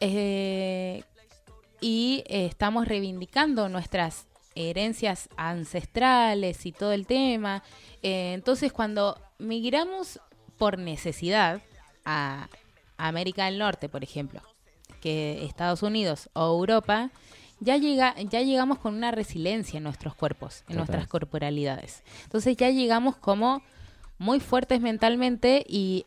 estamos reivindicando nuestras herencias ancestrales y todo el tema. Entonces, cuando migramos por necesidad a América del Norte, por ejemplo, que Estados Unidos o Europa, ya llegamos con una resiliencia en nuestros cuerpos, en nuestras corporalidades. Entonces ya llegamos como muy fuertes mentalmente y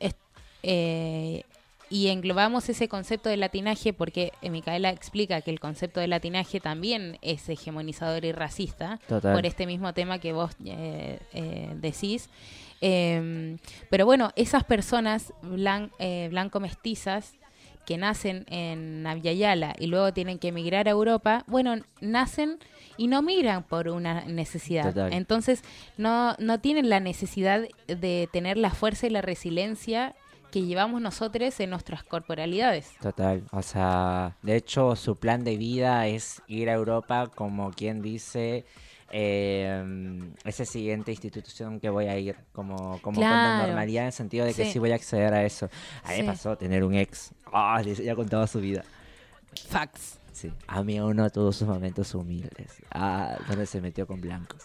englobamos ese concepto de latinaje porque Micaela explica que el concepto de latinaje también es hegemonizador y racista por este mismo tema que vos decís. Pero bueno, esas personas blanco-mestizas que nacen en Abya Yala y luego tienen que emigrar a Europa, bueno, nacen y no migran por una necesidad. Entonces no tienen la necesidad de tener la fuerza y la resiliencia que llevamos nosotros en nuestras corporalidades. Total, o sea, de hecho su plan de vida es ir a Europa como quien dice, esa siguiente institución que voy a ir, como con normalidad en el sentido de que sí voy a acceder a eso. A mí me pasó tener un ex, ya contaba su vida. Facts. Sí, a mí uno tuvo sus momentos humildes, donde se metió con blancos.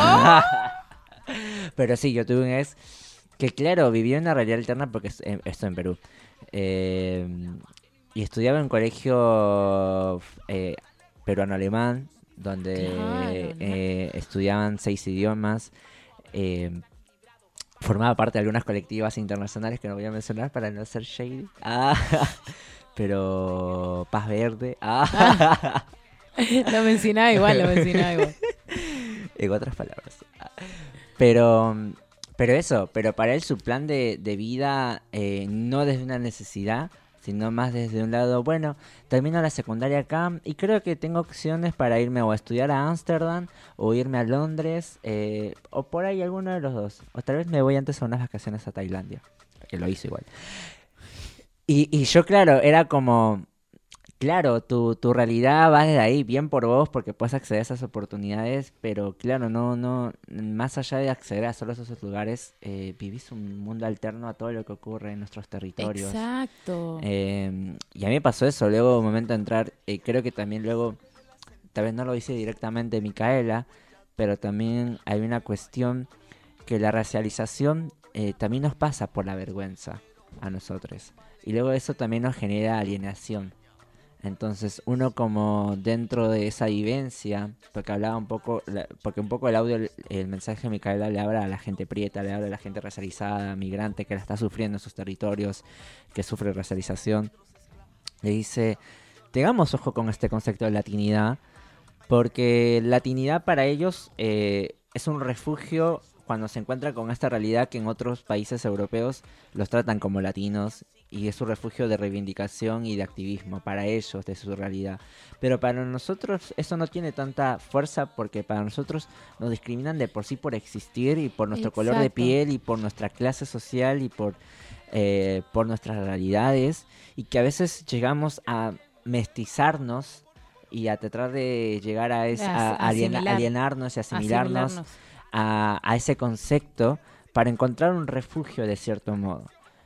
Pero sí, yo tuve un ex que claro, vivió en una realidad alterna porque esto en Perú. Y estudiaba en un colegio peruano-alemán, donde estudiaban 6 idiomas. Formaba parte de algunas colectivas internacionales que no voy a mencionar para no ser shady. Pero Paz Verde. Lo mencionaba igual. En otras palabras. Pero para él su plan de vida, no desde una necesidad, sino más desde un lado, bueno, termino la secundaria acá y creo que tengo opciones para irme o a estudiar a Ámsterdam o irme a Londres, o por ahí alguno de los dos. O tal vez me voy antes a unas vacaciones a Tailandia. que lo hizo igual. Y yo, claro, era como... Claro, tu realidad va desde ahí, bien por vos, porque puedes acceder a esas oportunidades, pero claro, no, más allá de acceder a solo esos lugares, vivís un mundo alterno a todo lo que ocurre en nuestros territorios. Exacto. Y a mí me pasó eso, luego un momento de entrar, creo que también luego, tal vez no lo dice directamente Micaela, pero también hay una cuestión que la racialización también nos pasa por la vergüenza a nosotros, y luego eso también nos genera alienación. Entonces uno como dentro de esa vivencia, porque hablaba un poco, porque un poco el audio, el mensaje de Micaela le habla a la gente prieta, le habla a la gente racializada, migrante que la está sufriendo en sus territorios, que sufre racialización. Le dice, tengamos ojo con este concepto de latinidad, porque latinidad para ellos es un refugio cuando se encuentran con esta realidad que en otros países europeos los tratan como latinos, y es un refugio de reivindicación y de activismo para ellos, de su realidad. Pero para nosotros eso no tiene tanta fuerza, porque para nosotros nos discriminan de por sí por existir, y por nuestro color de piel, y por nuestra clase social, y por nuestras realidades, y que a veces llegamos a mestizarnos y a tratar de llegar a alienarnos y asimilarnos a ese concepto para encontrar un refugio de cierto modo.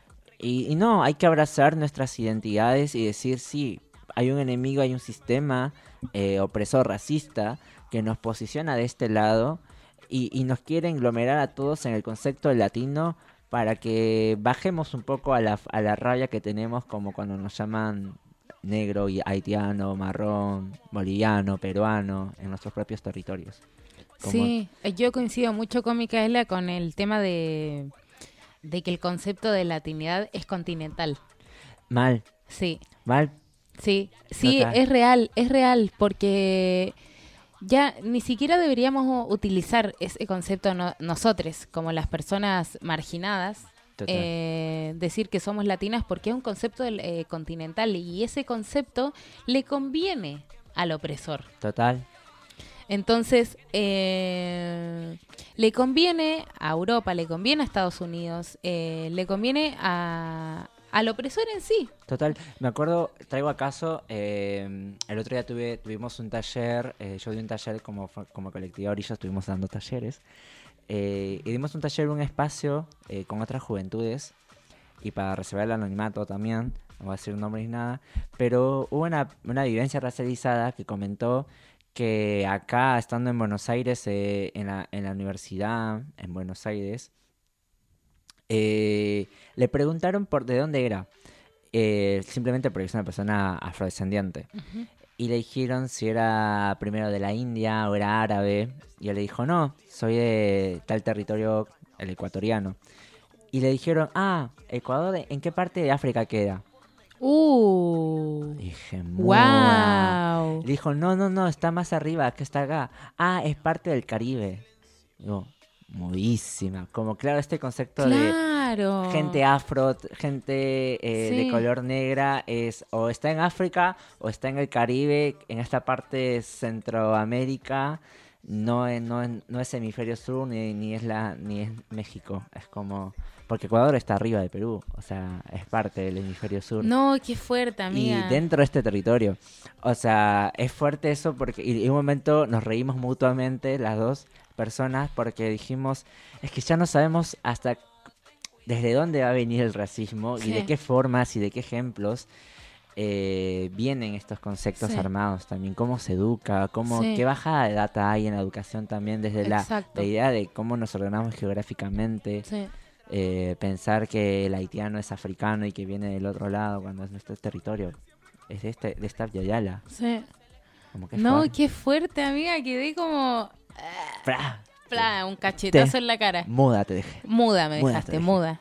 Y no, hay que abrazar nuestras identidades y decir, sí, hay un enemigo, hay un sistema opresor, racista, que nos posiciona de este lado y nos quiere englomerar a todos en el concepto de latino, para que bajemos un poco a la rabia que tenemos, como cuando nos llaman negro, y haitiano, marrón, boliviano, peruano, en nuestros propios territorios. Sí, yo coincido mucho con Micaela con el tema de que el concepto de latinidad es continental. Mal. Sí. Mal. Sí, Total. es real, porque ya ni siquiera deberíamos utilizar ese concepto nosotros, como las personas marginadas, decir que somos latinas, porque es un concepto continental, y ese concepto le conviene al opresor. Total. Entonces, le conviene a Europa, le conviene a Estados Unidos, le conviene al opresor en sí. Total, me acuerdo, traigo acaso, el otro día tuvimos un taller, yo di un taller como colectivo Orillas, estuvimos dando talleres, y dimos un taller, un espacio con otras juventudes, y para reservar el anonimato también, no voy a decir nombres ni nada, pero hubo una vivencia racializada que comentó que acá, estando en Buenos Aires, en la universidad en Buenos Aires, le preguntaron de dónde era, simplemente porque es una persona afrodescendiente. Uh-huh. Y le dijeron si era primero de la India o era árabe, y él le dijo, no, soy de tal territorio, el ecuatoriano. Y le dijeron, Ecuador, ¿en qué parte de África queda? Dije, wow. Le dijo, no, está más arriba, que está acá. Es parte del Caribe. Digo, modísima. Como claro, este concepto de gente afro, gente de color negra, es o está en África o está en el Caribe, en esta parte Centroamérica. No es hemisferio sur ni es México. Es como... Porque Ecuador está arriba de Perú, o sea, es parte del hemisferio sur. No, qué fuerte, amiga. Y dentro de este territorio. O sea, es fuerte eso porque... Y en un momento nos reímos mutuamente las dos personas porque dijimos, es que ya no sabemos hasta desde dónde va a venir el racismo y de qué formas y de qué ejemplos vienen estos conceptos armados también. Cómo se educa, qué bajada de data hay en la educación también desde la idea de cómo nos ordenamos geográficamente. Sí. Pensar que el haitiano es africano y que viene del otro lado cuando es nuestro territorio. Es de esta Yayala. Sí. No, qué fuerte, amiga. Quedé como... un cachetazo en la cara. Muda te dejé. Muda me dejaste, muda.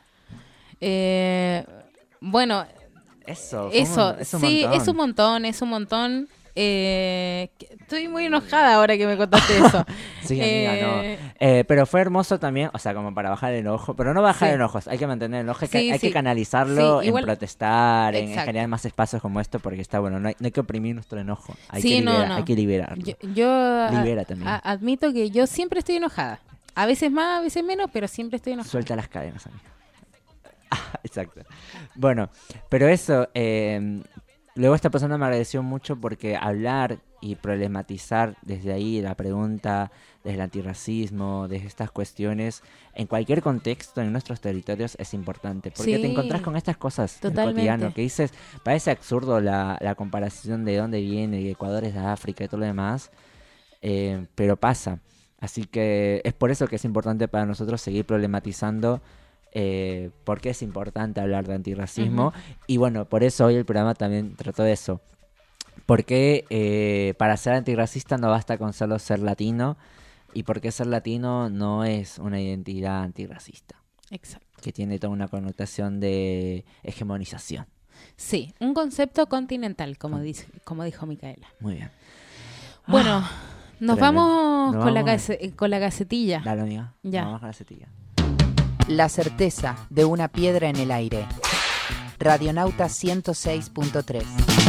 Bueno... Eso, sí, es un montón. Estoy muy enojada ahora que me contaste eso. Sí, amiga, no. Pero fue hermoso también, o sea, como para bajar el enojo, pero no bajar el enojo, hay que mantener el enojo, hay que canalizarlo en protestar, en generar más espacios como esto, porque está bueno, no hay que oprimir nuestro enojo, hay que liberarlo. Yo Libérate, admito que yo siempre estoy enojada, a veces más, a veces menos, pero siempre estoy enojada. Suelta las cadenas, amiga. Exacto. Bueno, pero eso, luego esta persona me agradeció mucho porque hablar y problematizar desde ahí la pregunta, desde el antirracismo, desde estas cuestiones, en cualquier contexto, en nuestros territorios, es importante. Porque te Sí, encontrás con estas cosas del totalmente. cotidiano que dices, parece absurdo la comparación de dónde viene, y Ecuador es de África y todo lo demás, pero pasa. Así que es por eso que es importante para nosotros seguir problematizando por qué es importante hablar de antirracismo. Ujú. Y bueno, por eso hoy el programa también trató de eso. Porque para ser antirracista no basta con solo ser latino, y porque ser latino no es una identidad antirracista, Exacto. que tiene toda una connotación de hegemonización. Sí, un concepto continental, como dijo Micaela. Muy bien. Bueno, nos tremendo. vamos Nos con vamos. con la gacetilla. Dale, amiga. Ya. Vamos con la setilla. La certeza de una piedra en el aire. Radionauta 106.3.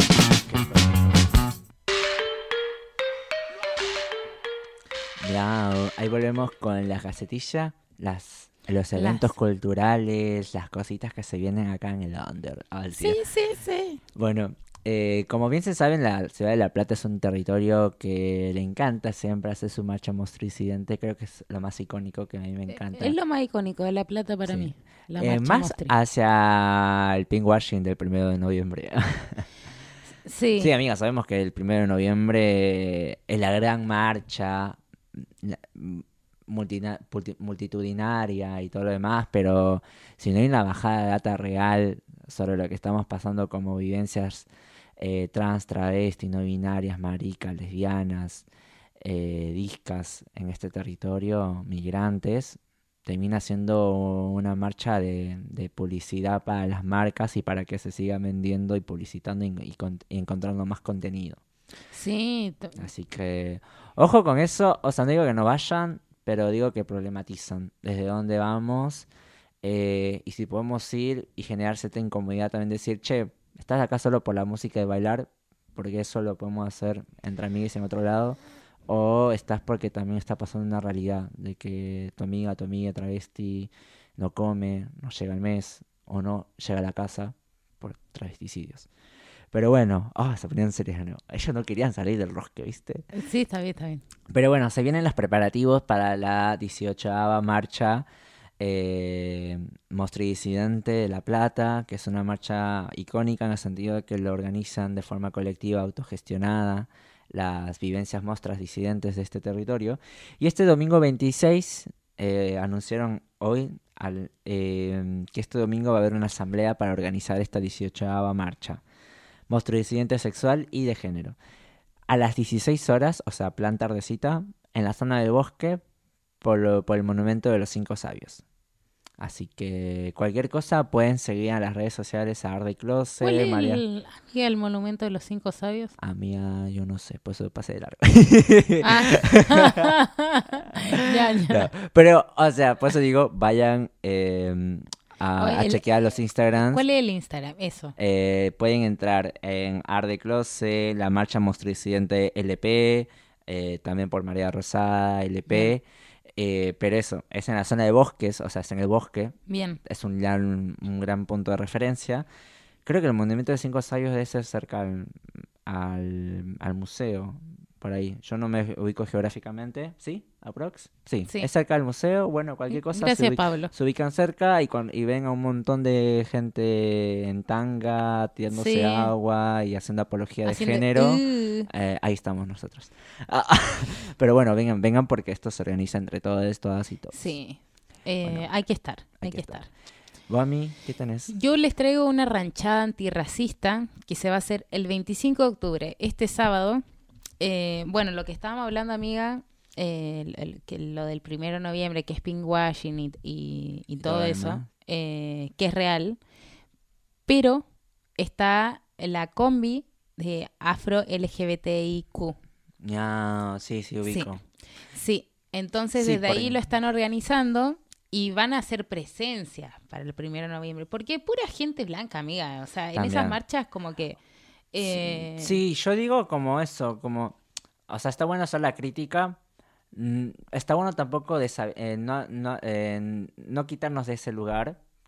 Ya, ahí volvemos con la gacetilla, los eventos culturales, las cositas que se vienen acá en el Under. Sí. Bueno, como bien se sabe, la ciudad de La Plata es un territorio que le encanta siempre hacer su marcha Mostri-Incidente. Creo que es lo más icónico, que a mí me encanta. Es lo más icónico de La Plata para Sí. mí. La marcha Más Mostri. hacia el pinkwashing del 1 de noviembre. Sí. Sí, amiga, sabemos que el 1 de noviembre es la gran marcha multitudinaria y todo lo demás, pero si no hay una bajada de data real sobre lo que estamos pasando como vivencias trans, travesti, no binarias, maricas, lesbianas, discas en este territorio, migrantes, termina siendo una marcha de publicidad para las marcas y para que se siga vendiendo y publicitando y encontrando más contenido. Sí. Así que, ojo con eso. O sea, no digo que no vayan, pero digo que problematizan desde dónde vamos, y si podemos ir y generar cierta incomodidad, también decir, che, estás acá solo por la música y bailar, porque eso lo podemos hacer entre amigos en otro lado, o estás porque también está pasando una realidad de que tu amiga travesti no come, no llega al mes, o no llega a la casa por travesticidios. Pero bueno, se ponían serios de nuevo. Ellos no querían salir del rosque, ¿viste? Sí, está bien. Pero bueno, se vienen los preparativos para la 18ª marcha Mostri Disidente de La Plata, que es una marcha icónica en el sentido de que lo organizan de forma colectiva, autogestionada, las vivencias mostras disidentes de este territorio. Y este domingo 26 anunciaron hoy que este domingo va a haber una asamblea para organizar esta 18ª marcha Mostri Disidente sexual y de género. A las 16 horas, o sea, plan tardecita, en la zona del bosque, por el monumento de los 5 sabios. Así que cualquier cosa pueden seguir a las redes sociales a Arde Closet, ¿Cuál es María. el monumento de los 5 sabios? Amiga, yo no sé, por eso pasé de largo. Ya. No, pero, o sea, por eso digo, vayan a chequear los Instagrams. ¿Cuál es el Instagram? Eso. Pueden entrar en Arde Closet, la marcha Mostri Disidente LP, también por María Rosada LP. Pero eso, es en la zona de bosques, o sea, es en el bosque. Bien. Es un gran punto de referencia. Creo que el monumento de 5 sabios debe ser cerca al museo, por ahí. Yo no me ubico geográficamente. ¿Sí? ¿Aprox? Sí. Sí. Es cerca del museo. Bueno, cualquier cosa Gracias, Pablo. se ubican cerca y ven a un montón de gente en tanga, tirándose Sí. agua y haciendo apología de Haciendo, género. Ahí estamos nosotros. Pero bueno, vengan porque esto se organiza entre todos, todas y todos. Sí. Bueno, hay que estar. Gomi, ¿qué tenés? Yo les traigo una ranchada antirracista que se va a hacer el 25 de octubre, este sábado. Bueno, lo que estábamos hablando, amiga, que lo del 1 de noviembre, que es pinkwashing y todo eso, que es real, pero está la combi de Afro LGBTIQ. Ya, sí, ubico. Sí, entonces Sí, desde por ahí ahí. lo están organizando y van a hacer presencia para el 1 de noviembre, porque pura gente blanca, amiga, o sea, en También. esas marchas como que... Sí, yo digo como eso, o sea, está bueno hacer la crítica, está bueno tampoco no quitarnos de ese lugar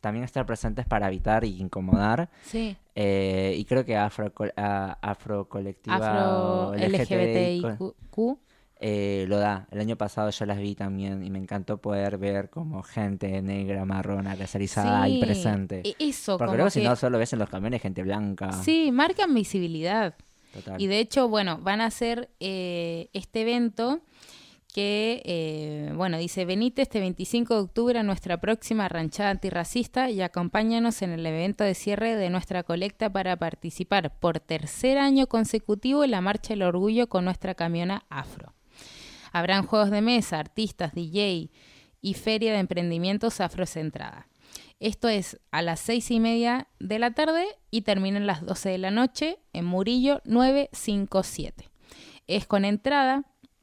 también estar presentes para evitar y incomodar. Sí. Y creo que Afro Colectiva LGBTIQ lo da. El año pasado yo las vi también y me encantó poder ver como gente negra, marrona, racializada ahí presente. Eso, porque como luego si que... no solo ves en los camiones gente blanca. Sí, marcan visibilidad. Total. Y de hecho, bueno, van a hacer este evento que, dice, venite este 25 de octubre a nuestra próxima ranchada antirracista y acompáñanos en el evento de cierre de nuestra colecta para participar por tercer año consecutivo en la Marcha del Orgullo con nuestra camiona Afro. Habrán juegos de mesa, artistas, DJ y feria de emprendimientos afrocentrada. Esto es a las 6:30 de la tarde y termina a las 12 de la noche en Murillo 957. Es con entrada,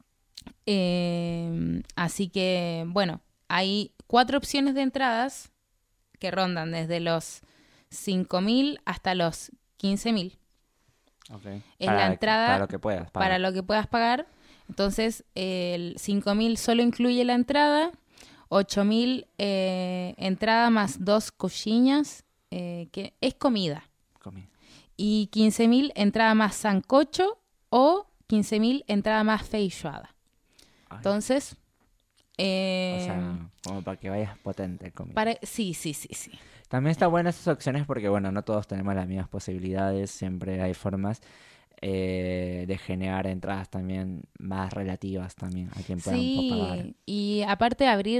así que, bueno, hay 4 opciones de entradas que rondan desde los 5.000 hasta los 15.000. Okay. Es la entrada para lo que puedas pagar. Para lo que puedas pagar. Entonces, el 5.000 solo incluye la entrada, 8.000 entrada más 2 coxinhas, que es comida. Y 15.000 entrada más sancocho o 15.000 entrada más feijoada. Entonces, o sea, como para que vayas potente comida. Sí. También está buenas esas opciones porque, bueno, no todos tenemos las mismas posibilidades, siempre hay formas de generar entradas también más relativas también a quien pueda pagar. Y aparte de abrir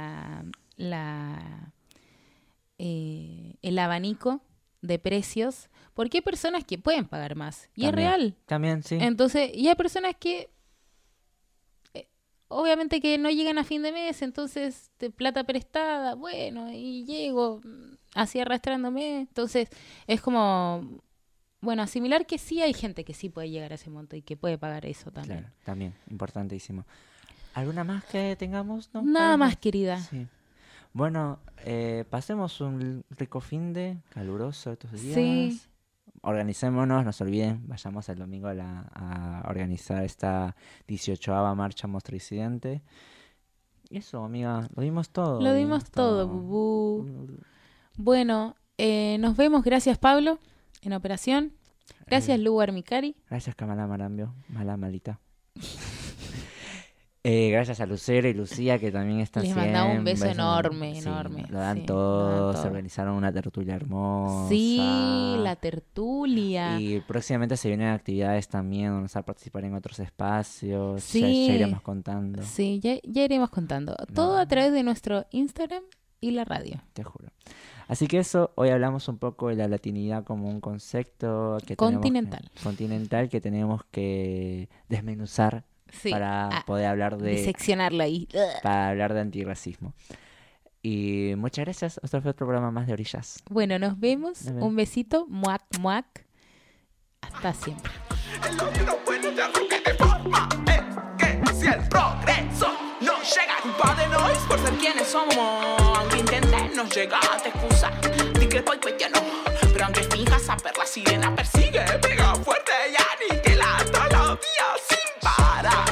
el abanico de precios, porque hay personas que pueden pagar más y también, es real. También, sí. Entonces, y hay personas que obviamente que no llegan a fin de mes, entonces plata prestada, bueno, y llego así arrastrándome. Entonces, es como, bueno, asimilar que sí hay gente que sí puede llegar a ese monto y que puede pagar eso también. Claro, también, importantísimo. ¿Alguna más que tengamos? ¿No? Nada más, querida. Sí. Bueno, pasemos un rico finde caluroso estos días. Sí. Organicémonos, no se olviden, vayamos el domingo a organizar esta 18ª marcha Mostricidente. Y eso, amiga, lo dimos todo. Lo dimos todo, bubú. Bueno, nos vemos. Gracias, Pablo, en operación. Gracias, Lu Armicari. Gracias, Kamala Marambio, malita. Gracias a Lucero y Lucía, que también están siempre. Les mandaba un beso enorme. Lo dan todos, se organizaron una tertulia hermosa. Sí, la tertulia. Y próximamente se vienen actividades también, vamos a participar en otros espacios. Sí. Ya iremos contando. Sí, ya iremos contando. Todo a través de nuestro Instagram y la radio. Te juro. Así que eso, hoy hablamos un poco de la latinidad como un concepto que continental que tenemos que desmenuzar. Sí, para poder hablar de... Diseccionarlo ahí. Para hablar de antirracismo. Y muchas gracias. Otro fue otro programa más de Orillas. Bueno, nos vemos. Un besito. Muac, muac. Hasta siempre. El odio no puede dar lo que te forma. Que si el progreso no llega, culpa de nosotros por ser quienes somos. Aunque intenten no llegar a te excusar. Di que el cuestión no. Pero aunque finjas saber, la sirena persigue. Pega fuerte ya ni que la todos los días sin parar.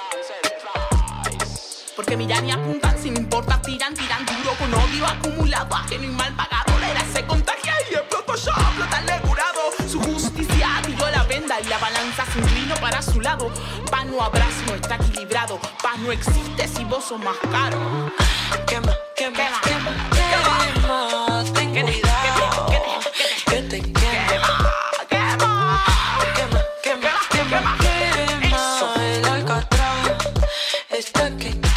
Porque miran y apuntan sin importar, tiran duro con odio acumulado, ajeno y mal pagado. La era se contagia y el Photoshop flota el curado. Su justicia tiró la venda y la balanza se inclinó para su lado. Paz no habrá si no está equilibrado. Paz no existe si vos sos más caro. Quema, quema, quema, quema, quema. Ten cuidado, que te quema. Quema, quema, quema, quema, quema. Eso. El alcatraz está que quema.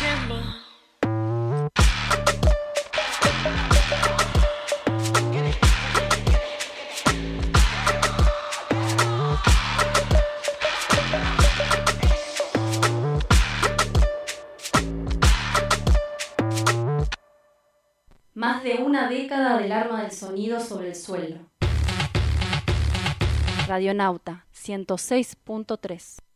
Más de una década del arma del sonido sobre el suelo. Radionauta 106.3